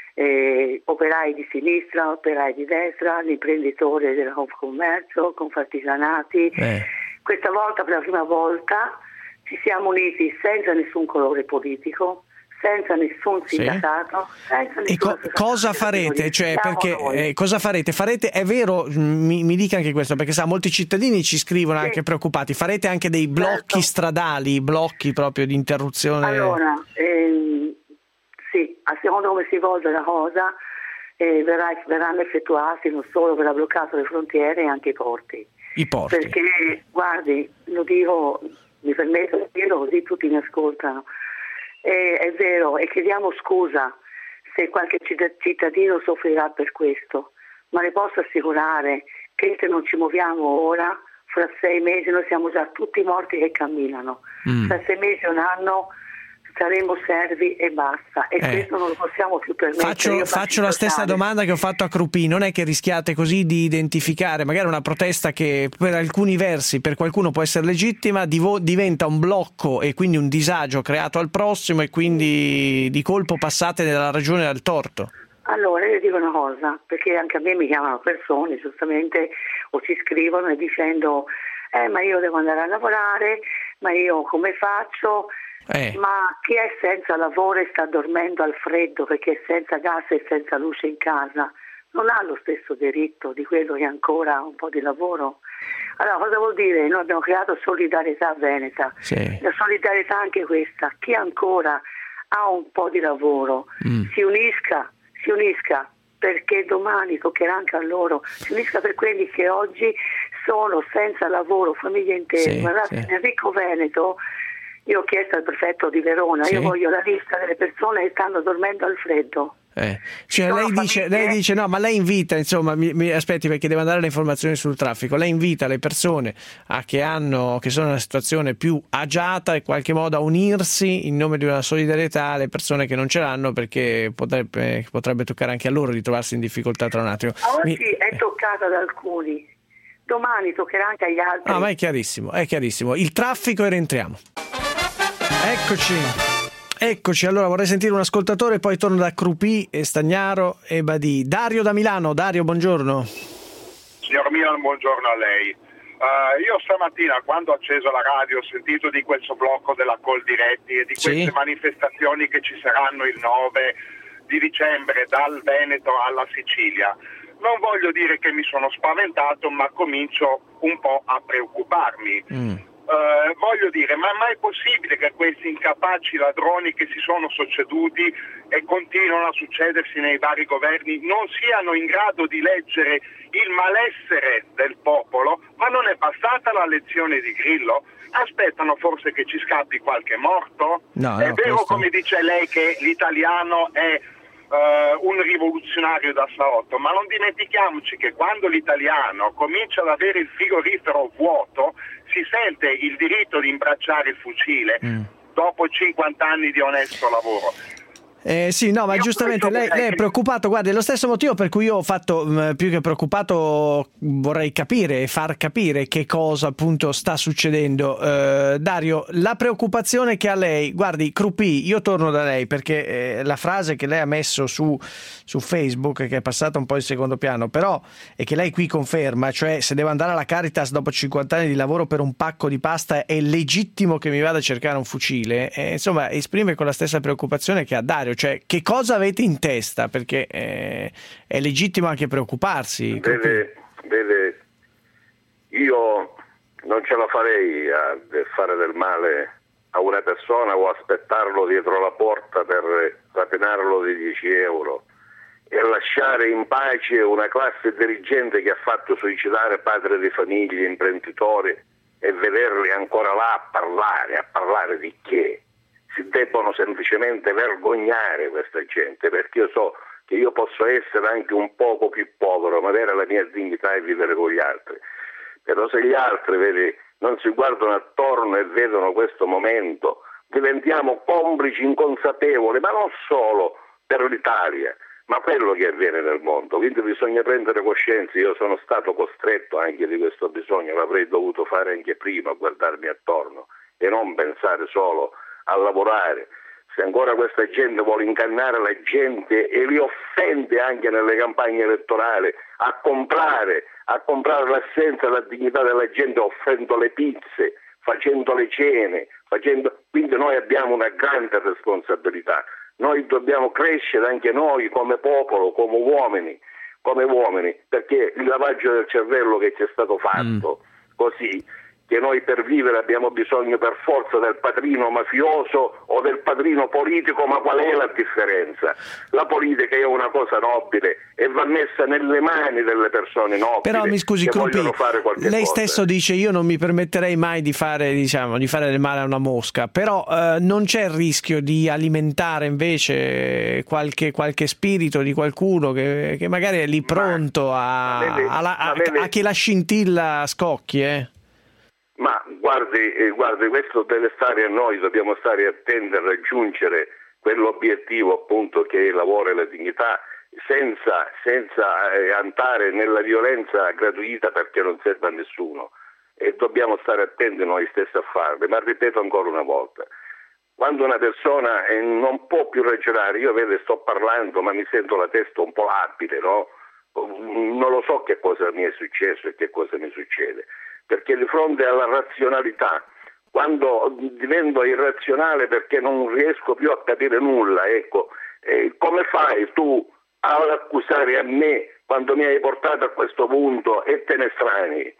eh, operai di sinistra, operai di destra, l'imprenditore del Confcommercio, confartigianati, eh. questa volta per la prima volta ci siamo uniti senza nessun colore politico, senza nessun sindacato, sì. senza nessun
e co- cosa farete? Cioè, perché eh, cosa farete? Farete, è vero, mi, mi dica anche questo, perché sa, molti cittadini ci scrivono sì. anche preoccupati, farete anche dei blocchi certo. stradali, blocchi proprio di interruzione?
Allora, ehm, sì, a seconda come si evolve la cosa, eh, verrà, verranno effettuati non solo verrà bloccato le frontiere, ma anche i porti.
I porti.
Perché, guardi, lo dico, mi permetto di dirlo così tutti mi ascoltano. Eh, è vero, e chiediamo scusa se qualche cittadino soffrirà per questo, ma le posso assicurare che se non ci muoviamo ora, fra sei mesi noi siamo già tutti morti che camminano, mm. fra sei mesi un anno saremo servi e basta, e eh. questo non lo possiamo più permettere.
Faccio, Io faccio la stessa domanda che ho fatto a Crupì, non è che rischiate così di identificare magari una protesta che per alcuni versi per qualcuno può essere legittima, divo- diventa un blocco e quindi un disagio creato al prossimo e quindi di colpo passate dalla ragione al torto?
Allora io dico una cosa, perché anche a me mi chiamano persone giustamente o ci scrivono e dicendo eh ma io devo andare a lavorare, ma io come faccio? Eh. Ma chi è senza lavoro e sta dormendo al freddo perché è senza gas e senza luce in casa non ha lo stesso diritto di quello che ha ancora un po' di lavoro. Allora, cosa vuol dire? Noi abbiamo creato solidarietà veneta,
sì.
La solidarietà è anche questa, chi ancora ha un po' di lavoro mm. si unisca, si unisca, perché domani toccherà anche a loro, si unisca per quelli che oggi sono senza lavoro, famiglie intere.
Sì,
Guardate,
sì.
Enrico Veneto, io ho chiesto al prefetto di Verona,
sì.
io voglio la lista delle persone che stanno dormendo al freddo.
Eh. Cioè, lei, dice, lei dice no, ma lei invita, insomma, mi, mi aspetti perché devo andare alle informazioni sul traffico, lei invita le persone a che, hanno, che sono in una situazione più agiata in qualche modo a unirsi in nome di una solidarietà alle persone che non ce l'hanno, perché potrebbe, potrebbe toccare anche a loro di trovarsi in difficoltà tra un attimo.
Oggi
mi...
è toccata ad alcuni, domani toccherà anche agli altri.
No, ma è chiarissimo, è chiarissimo. Il traffico e rientriamo. Eccoci. Eccoci, allora vorrei sentire un ascoltatore, poi torno da Crupì e Stagnaro e Badì. Dario da Milano. Dario, buongiorno.
Signor Milan, buongiorno a lei. Uh, io stamattina, quando ho acceso la radio, ho sentito di questo blocco della Coldiretti e di queste sì. manifestazioni che ci saranno il nove di dicembre dal Veneto alla Sicilia. Non voglio dire che mi sono spaventato, ma comincio un po' a preoccuparmi. Mm. Uh, voglio dire, ma è mai possibile che questi incapaci ladroni che si sono succeduti e continuano a succedersi nei vari governi non siano in grado di leggere il malessere del popolo? Ma non è bastata la lezione di Grillo? Aspettano forse che ci scappi qualche morto?
No,
è
no,
vero,
questo...
come dice lei, che l'italiano è Uh, un rivoluzionario da salotto, ma non dimentichiamoci che quando l'italiano comincia ad avere il frigorifero vuoto si sente il diritto di imbracciare il fucile mm. dopo cinquanta anni di onesto lavoro.
Eh, sì, no, ma io giustamente lei, lei è preoccupato, guardi, è lo stesso motivo per cui io ho fatto, mh, più che preoccupato, vorrei capire e far capire che cosa appunto sta succedendo. Eh, Dario, la preoccupazione che ha lei, guardi, Crupì, io torno da lei perché eh, la frase che lei ha messo su, su Facebook, che è passata un po' in secondo piano, però, e che lei qui conferma, cioè se devo andare alla Caritas dopo cinquanta anni di lavoro per un pacco di pasta è legittimo che mi vada a cercare un fucile, eh, insomma, esprime con la stessa preoccupazione che ha Dario. Cioè, che cosa avete in testa? Perché eh, è legittimo anche preoccuparsi.
Vede, vede, io non ce la farei a fare del male a una persona o aspettarlo dietro la porta per rapinarlo di dieci euro e lasciare in pace una classe dirigente che ha fatto suicidare padri di famiglie, imprenditori, e vederli ancora là a parlare, a parlare di che? Si debbono semplicemente vergognare questa gente, perché io so che io posso essere anche un poco più povero, ma avere la mia dignità e vivere con gli altri. Però se gli altri, vedi, non si guardano attorno e vedono questo momento, diventiamo complici inconsapevoli, ma non solo per l'Italia, ma quello che avviene nel mondo. Quindi bisogna prendere coscienza. Io sono stato costretto anche di questo bisogno, l'avrei dovuto fare anche prima, guardarmi attorno e non pensare solo a lavorare. Se ancora questa gente vuole ingannare la gente e li offende anche nelle campagne elettorali, a comprare, a comprare l'essenza e la dignità della gente offrendo le pizze, facendo le cene, facendo... quindi noi abbiamo una grande responsabilità. Noi dobbiamo crescere anche noi come popolo, come uomini, come uomini, perché il lavaggio del cervello che ci è stato fatto mm. così, che noi per vivere abbiamo bisogno per forza del padrino mafioso o del padrino politico, ma qual è la differenza? La politica è una cosa nobile e va messa nelle mani delle persone nobili.
Però mi scusi,
che
Crupì,
vogliono fare qualche
lei
cosa.
stesso dice io non mi permetterei mai di fare, diciamo, di fare del male a una mosca, però eh, non c'è il rischio di alimentare invece qualche, qualche spirito di qualcuno che, che magari è lì pronto a,
ma vede,
a, a, a,
vede,
a che la scintilla scocchi, eh?
Ma guardi, eh, guardi, questo deve stare a noi, dobbiamo stare attenti a raggiungere quell'obiettivo appunto che è il lavoro e la dignità, senza, senza eh, andare nella violenza gratuita, perché non serve a nessuno, e dobbiamo stare attenti noi stessi a farlo. Ma ripeto ancora una volta, quando una persona eh, non può più ragionare, io vedo, sto parlando ma mi sento la testa un po' labile, no? Non lo so che cosa mi è successo e che cosa mi succede, perché di fronte alla razionalità, quando divento irrazionale perché non riesco più a capire nulla, ecco, eh, come fai tu ad accusare a me quando mi hai portato a questo punto e te ne strani?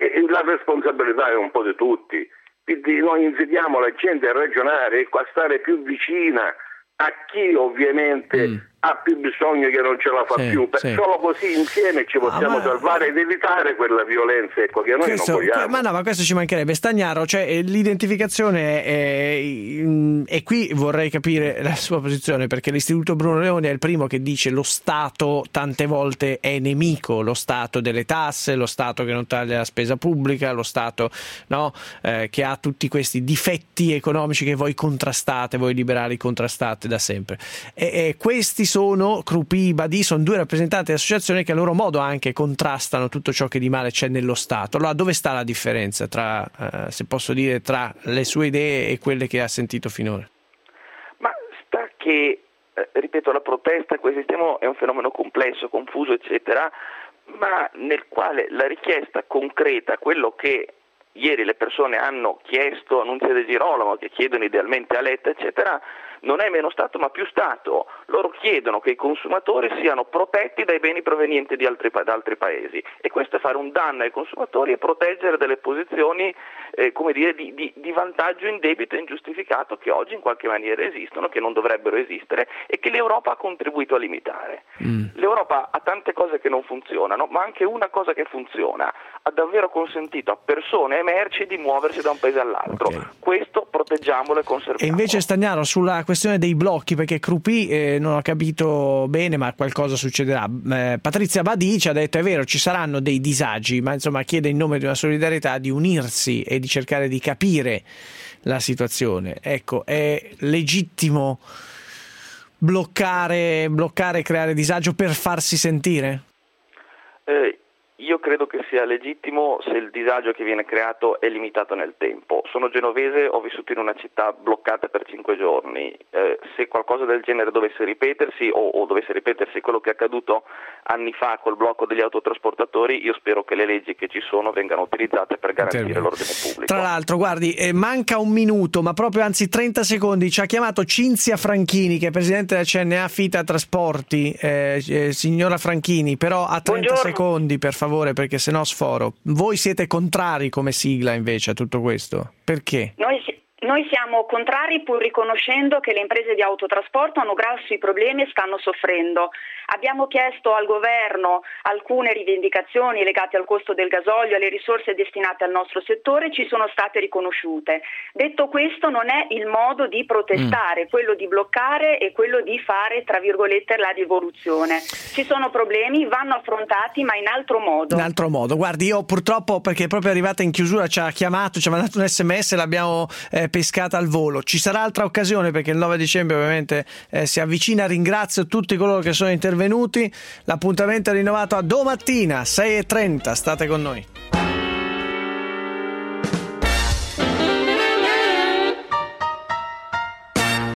e la responsabilità è un po' di tutti. Quindi noi invitiamo la gente a ragionare e a stare più vicina a chi ovviamente mm. ha più bisogno, che non ce la fa sì, più, sì. Solo così insieme ci possiamo ah, ma... salvare ed evitare quella violenza, ecco, che noi questo, non vogliamo.
Ma no, ma questo ci mancherebbe. Stagnaro, cioè l'identificazione è, e qui vorrei capire la sua posizione, perché l'Istituto Bruno Leoni è il primo che dice lo Stato tante volte è nemico, lo Stato delle tasse, lo Stato che non taglia la spesa pubblica, lo Stato no, eh, che ha tutti questi difetti economici che voi contrastate, voi liberali contrastate da sempre. E, e questi sono, Crupi, Badì, sono due rappresentanti di associazioni che a loro modo anche contrastano tutto ciò che di male c'è nello Stato. Allora dove sta la differenza tra, eh, se posso dire, tra le sue idee e quelle che ha sentito finora?
Ma sta che, eh, ripeto, la protesta, quel sistema è un fenomeno complesso, confuso, eccetera, ma nel quale la richiesta concreta, quello che ieri le persone hanno chiesto a Nunzia De Girolamo, che chiedono idealmente a Letta, eccetera, non è meno Stato ma più Stato. Loro chiedono che i consumatori siano protetti dai beni provenienti di altri, da altri paesi, e questo è fare un danno ai consumatori e proteggere delle posizioni eh, come dire, di, di, di vantaggio indebito e ingiustificato che oggi in qualche maniera esistono, che non dovrebbero esistere e che l'Europa ha contribuito a limitare. Mm. L'Europa ha tante cose che non funzionano, ma anche una cosa che funziona: ha davvero consentito a persone e merci di muoversi da un paese all'altro. Okay. Questo proteggiamolo e conserviamolo.
E invece, Stagnaro, sulla questione dei blocchi, perché Crupi eh, non ho capito bene, ma qualcosa succederà. Eh, Patrizia Badì ci ha detto: è vero, ci saranno dei disagi, ma insomma chiede in nome di una solidarietà di unirsi e di cercare di capire la situazione. Ecco, è legittimo bloccare, bloccare, creare disagio per farsi sentire?
Eh, Io credo che sia legittimo se il disagio che viene creato è limitato nel tempo. Sono genovese, ho vissuto in una città bloccata per cinque giorni. Eh, se qualcosa del genere dovesse ripetersi o, o dovesse ripetersi quello che è accaduto anni fa col blocco degli autotrasportatori, io spero che le leggi che ci sono vengano utilizzate per garantire Intervino. l'ordine pubblico.
Tra l'altro, guardi, eh, manca un minuto, ma proprio anzi trenta secondi. Ci ha chiamato Cinzia Franchini, che è presidente della C N A Fita Trasporti. Eh, eh, signora Franchini, però a trenta Buongiorno. secondi, per favore, perché sennò sforo. Voi siete contrari come sigla invece a tutto questo? Perché?
Noi, noi siamo contrari, pur riconoscendo che le imprese di autotrasporto hanno grossi problemi e stanno soffrendo. Abbiamo chiesto al governo alcune rivendicazioni legate al costo del gasolio e alle risorse destinate al nostro settore, ci sono state riconosciute. Detto questo, non è il modo di protestare, mm. quello di bloccare e quello di fare, tra virgolette, la rivoluzione. Ci sono problemi, vanno affrontati, ma in altro modo.
In altro modo. Guardi, io purtroppo, perché è proprio arrivata in chiusura, ci ha chiamato, ci ha mandato un sms, l'abbiamo eh, pescata al volo. Ci sarà altra occasione, perché il nove dicembre ovviamente eh, si avvicina. Ringrazio tutti coloro che sono intervenuti. L'appuntamento è rinnovato a domattina sei e trenta, state con noi.